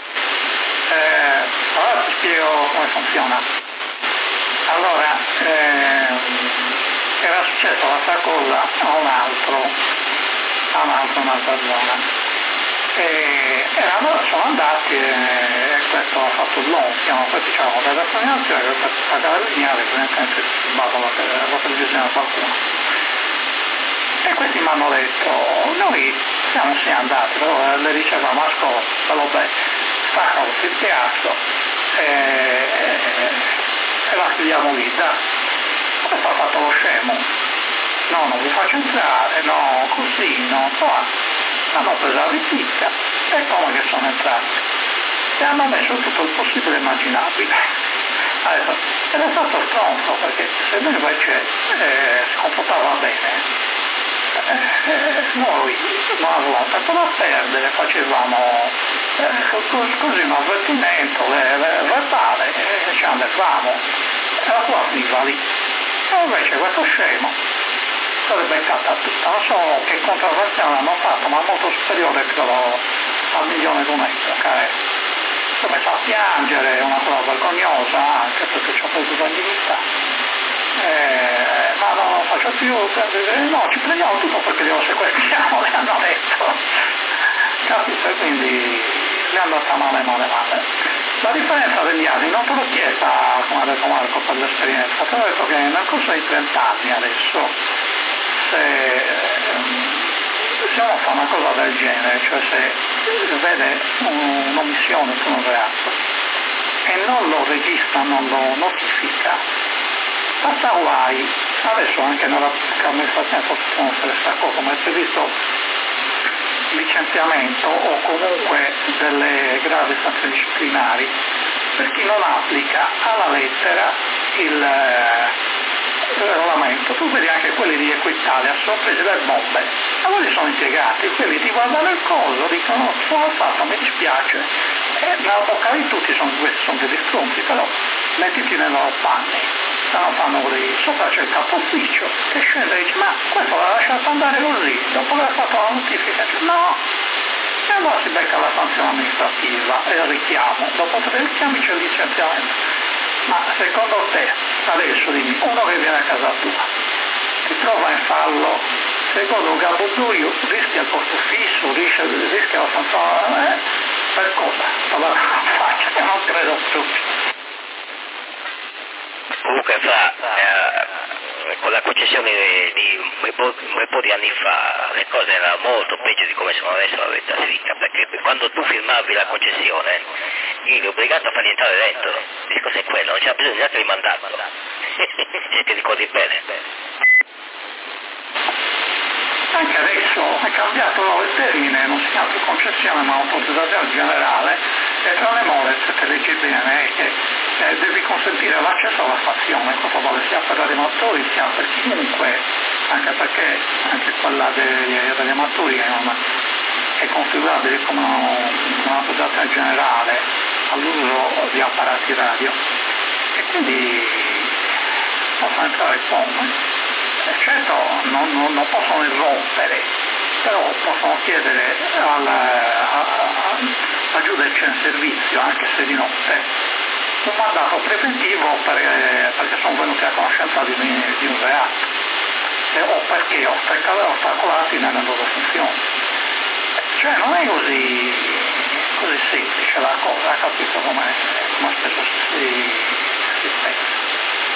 eh, allora ti spiego come funziona. Allora, eh, era successa la stessa cosa a un altro, a un altro, un'altra zona. E erano, sono andati e questo ha fatto il longo, poi diciamo la destinazione, questo è stato lineare, evidentemente è turbato la, la televisione a qualcuno. E questi mi hanno detto, noi siamo sì andati, però le dicevamo, ma ascolta, vabbè, sta cosa, il teatro, e, e la studiamo lì, dai. Questo ha fatto lo scemo, no, non vi faccio entrare, no, così, no, so. Hanno preso la visita e come che sono entrati e hanno messo tutto il possibile immaginabile. Adesso, ed è stato stronzo perché se lui invece eh, si comportava bene, eh, noi una volta per la perdere facevamo eh, così un avvertimento verbale e ci andavamo e la tua finiva lì. E invece questo scemo se l'è beccata tutta, non so che controversione hanno fatto, ma molto superiore credo al milione di un euro, okay? Si è messo a piangere, una cosa vergognosa anche perché ci ho preso la dignità. Eh, ma non lo faccio più, no, ci prendiamo tutto perché glielo sequestriamo, le hanno detto. Capite? Quindi le è andata male, male, male. La differenza degli anni non te l'ho chiesta, come ha detto Marco, per l'esperienza, te l'ho detto che nel corso dei trenta anni adesso, se, se uno fa una cosa del genere, cioè se vede un'omissione su un reato e non lo registra, non lo notifica, passa guai. Adesso anche nella pubblica amministrazione possono essere questa come è previsto licenziamento o comunque delle gravi sanzioni disciplinari per chi non applica alla lettera il regolamento. Tu vedi anche quelli di Equitalia sono presi le bombe, ma quelli sono impiegati, quelli ti guardano il coso, dicono sono fatto, mi dispiace, e nella bocca di tutti sono, questi sono degli stronzi, però mettiti nei loro panni, se non fanno così, sopra c'è il capo ufficio che scende e dice ma questo l'ha lasciato andare così, dopo che ha fatto la notifica, dice, no, e allora si becca la sanzione amministrativa e il richiamo, dopo tre richiami c'è il licenziamento. Ma secondo te, adesso dimmi, uno che viene a casa tua, si trova in fallo, secondo un gaboduio rischia il posto fisso, rischia, rischia la sanzione, eh? Per cosa? Allora faccia, che non credo più. Comunque fra, eh, con la concessione di un po', un po' di anni fa le cose erano molto peggio di come sono adesso, la verità si dica, perché quando tu firmavi la concessione eri obbligato a fargli entrare dentro, il discorso è quello, non c'era bisogno neanche di mandarlo, se ti ricordi bene. Anche adesso è cambiato il termine, non si chiama più concessione ma autorizzazione generale, e tra le molestie leggibili è che eh, devi consentire l'accesso alla stazione, questo vale sia per gli amatori sia per chiunque, anche perché anche quella degli, degli amatori è, una, è configurabile come un'autorizzazione generale all'uso di apparati radio e quindi possono entrare come. Certo non, non, non possono irrompere, però possono chiedere al, al giudice in servizio, anche se di notte, un mandato preventivo per, perché sono venuti a conoscenza di, di un reato eh, o perché ostacolati nelle loro funzioni. Cioè non è così, così semplice la cosa, capito come, come spesso si, si pensa.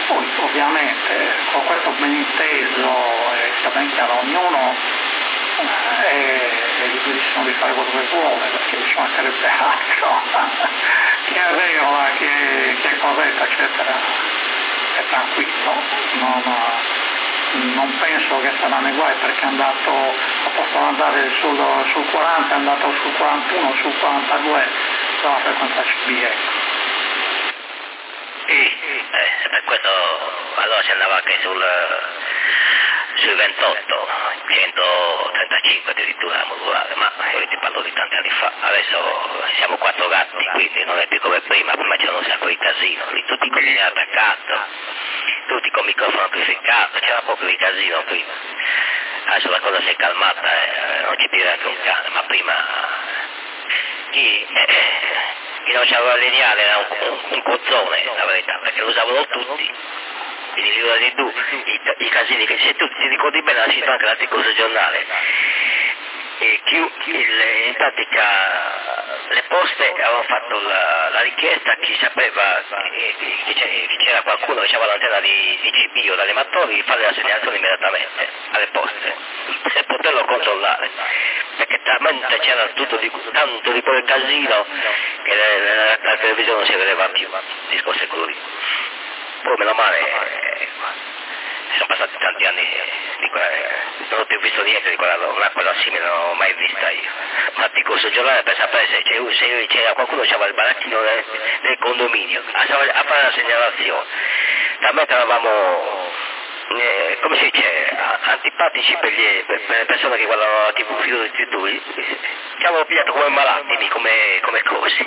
Poi ovviamente con questo ben inteso e sta ben chiaro, ognuno è, è liberissimo di fare quello che vuole, perché ci mancherebbe altro. Chi è regola, chi è, chi è corretto, eccetera, è tranquillo. Non, non penso che saranno i guai perché è andato, possono andare sul, sul quaranta, è andato sul quarantuno, sul quarantadue, sulla frequenza C B, ecco. Sì, eh, per questo allora si andava anche sul, sui ventotto, centotrentacinque addirittura modulare, ma io ti parlo di tanti anni fa, adesso siamo quattro gatti, quindi non è più come prima, prima c'era un sacco di casino, lì tutti con linea attaccato, tutti con microfono amplificato, c'era proprio di casino prima, adesso la cosa si è calmata, eh, non ci tira anche un cane, ma prima chi... Eh, chi non c'aveva il lineale era un, un, un cozzone, la verità, perché lo usavano tutti. Quindi l'idea di tu, i, i casini che se tu ti ricordi bene, ha scritto anche l'articolo sul giornale. E chi, il, in pratica le poste avevano fatto la, la richiesta a chi sapeva che, che, che c'era qualcuno che aveva l'antenna di, di C B o dall'emettore di fare la segnalazione immediatamente alle poste per poterlo controllare, perché talmente c'era tutto di, tanto di quel casino che la, la, la televisione non si vedeva più, discorso è quello lì. Poi meno male eh, sono passati tanti anni di quella, non ho più visto niente di quella, una cosa simile non l'ho mai vista io. Un articolo sul giornale per sapere se, c'era, se c'era qualcuno che aveva il baracchino nel, nel condominio a, a fare la segnalazione. Talmente eravamo eh, come si dice, antipatici per, gli, per, per le persone che guardano la tivù, figurati tu, ci avevano pigliato come malati, come, come cosi.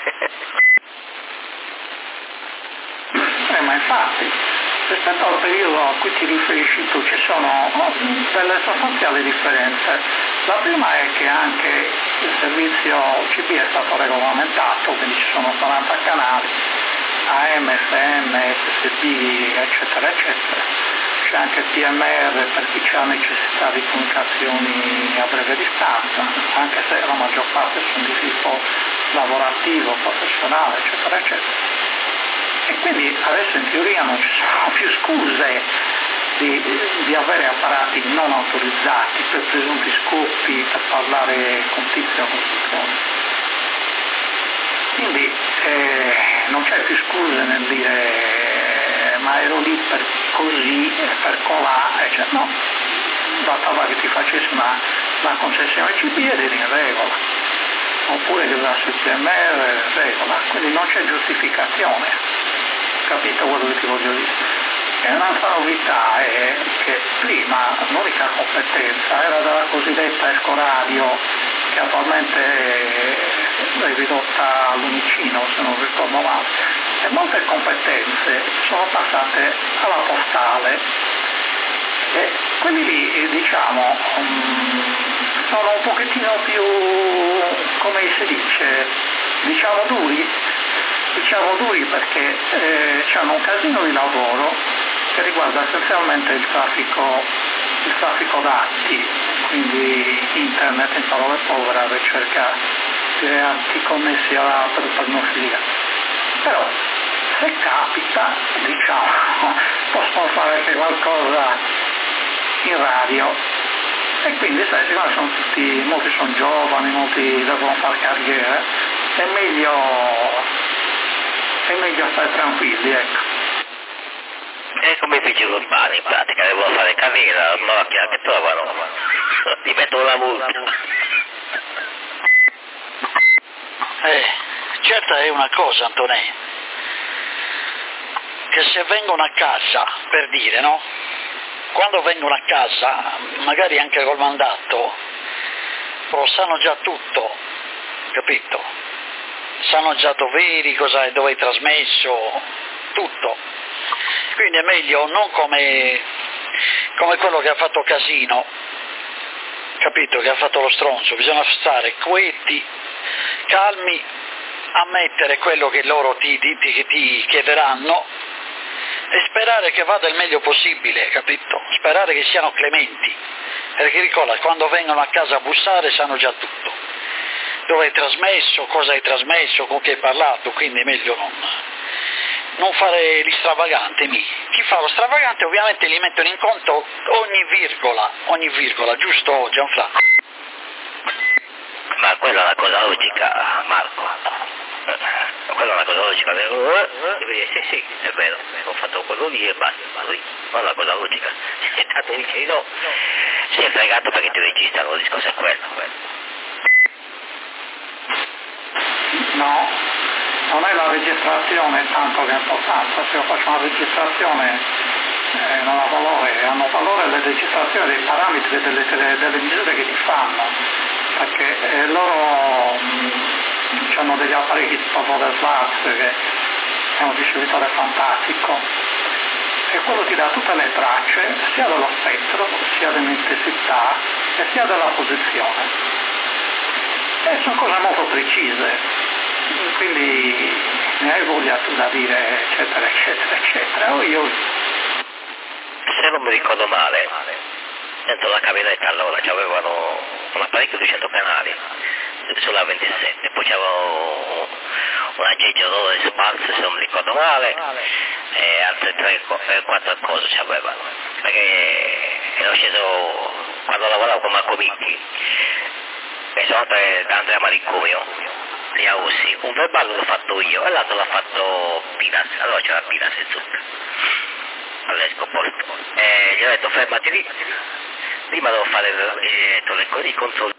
Eh, ma infatti, rispetto al periodo a cui ti riferisci tu ci sono delle sostanziali differenze. La prima è che anche il servizio C B è stato regolamentato, quindi ci sono quaranta canali, A M, F M, S S B, eccetera, eccetera. C'è anche il P M R per chi ha necessità di comunicazioni a breve distanza, anche se la maggior parte sono di tipo lavorativo, professionale, eccetera, eccetera. E quindi adesso in teoria non ci sono più scuse di, di avere apparati non autorizzati per presunti scopi, per parlare con tizio o con tizio. Quindi eh, non c'è più scuse nel dire ma ero lì per così, per colà, cioè, no, bastava che ti facessi una, una concessione C B ed eri in regola, oppure che usassi il P M R regola, quindi non c'è giustificazione. Capito quello che ti voglio dire? E un'altra novità è che prima l'unica competenza era della cosiddetta Escoradio, che attualmente è ridotta all'Unicino, se non ricordo male, e molte competenze sono passate alla postale. E quelli lì, diciamo, sono un pochettino più, come si dice, diciamo duri, diciamo duri perché eh, c'hanno un casino di lavoro che riguarda essenzialmente il traffico, il traffico dati, quindi internet in parole povere, ricerca di reati connessi alla pedofilia. Però se capita, diciamo, possono fare anche qualcosa in radio, e quindi sai, siccome sono tutti, molti sono giovani, molti devono fare carriera, è meglio è meglio stare tranquilli, ecco. È come i vigili urbani, in pratica, devono fare carriera, no, che trovano, ti mettono la multa. Eh, certa è una cosa, Antonè, che se vengono a casa, per dire, no? Quando vengono a casa, magari anche col mandato, però sanno già tutto, capito? Sanno già dove eri, cosa, dove hai trasmesso, tutto. Quindi è meglio non come, come quello che ha fatto casino, capito, che ha fatto lo stronzo. Bisogna stare quieti, calmi, ammettere quello che loro ti, ti, ti, ti chiederanno e sperare che vada il meglio possibile, capito? Sperare che siano clementi, perché ricorda, quando vengono a casa a bussare sanno già tutto. Dove hai trasmesso, cosa hai trasmesso, con chi hai parlato, quindi è meglio non, non fare gli stravaganti, mi. Chi fa lo stravagante ovviamente gli mettono in conto ogni virgola, ogni virgola, giusto Gianfranco? Ma quella è una cosa logica, Marco. Quella è una cosa logica. Devi dire, sì, sì, è vero, ho fatto quello lì e basta, così. Quella è una cosa logica. Se tanto dice di no, sei fregato perché ti registrano, il discorso è quello. No, non è la registrazione tanto che è importante, se io faccio una registrazione eh, non ha valore, hanno valore le registrazioni dei parametri delle, delle, delle misure che ti fanno, perché eh, loro mh, hanno degli apparecchi tipo Voderslags che è un distributore fantastico e quello ti dà tutte le tracce sia dello spettro, sia dell'intensità e sia della posizione. E sono cose molto precise, quindi ne hai voglia tu da dire eccetera eccetera eccetera. O io... Se non mi ricordo male, dentro la cabinetta allora c'avevano un apparecchio di duecento canali sulla ventisette, poi c'avevo un aggregatore di spazio se non mi ricordo male e altre tre quattro cose c'avevano, perché ero sceso quando lavoravo con Marco Micchi e sono andate da Andrea Malicomio lì a Ussi, un verbale l'ho fatto io e l'altro l'ha fatto Pinas, allora c'era Pinas e Zucca all'esco posto e gli ho detto fermati lì, prima devo fare eh, i controlli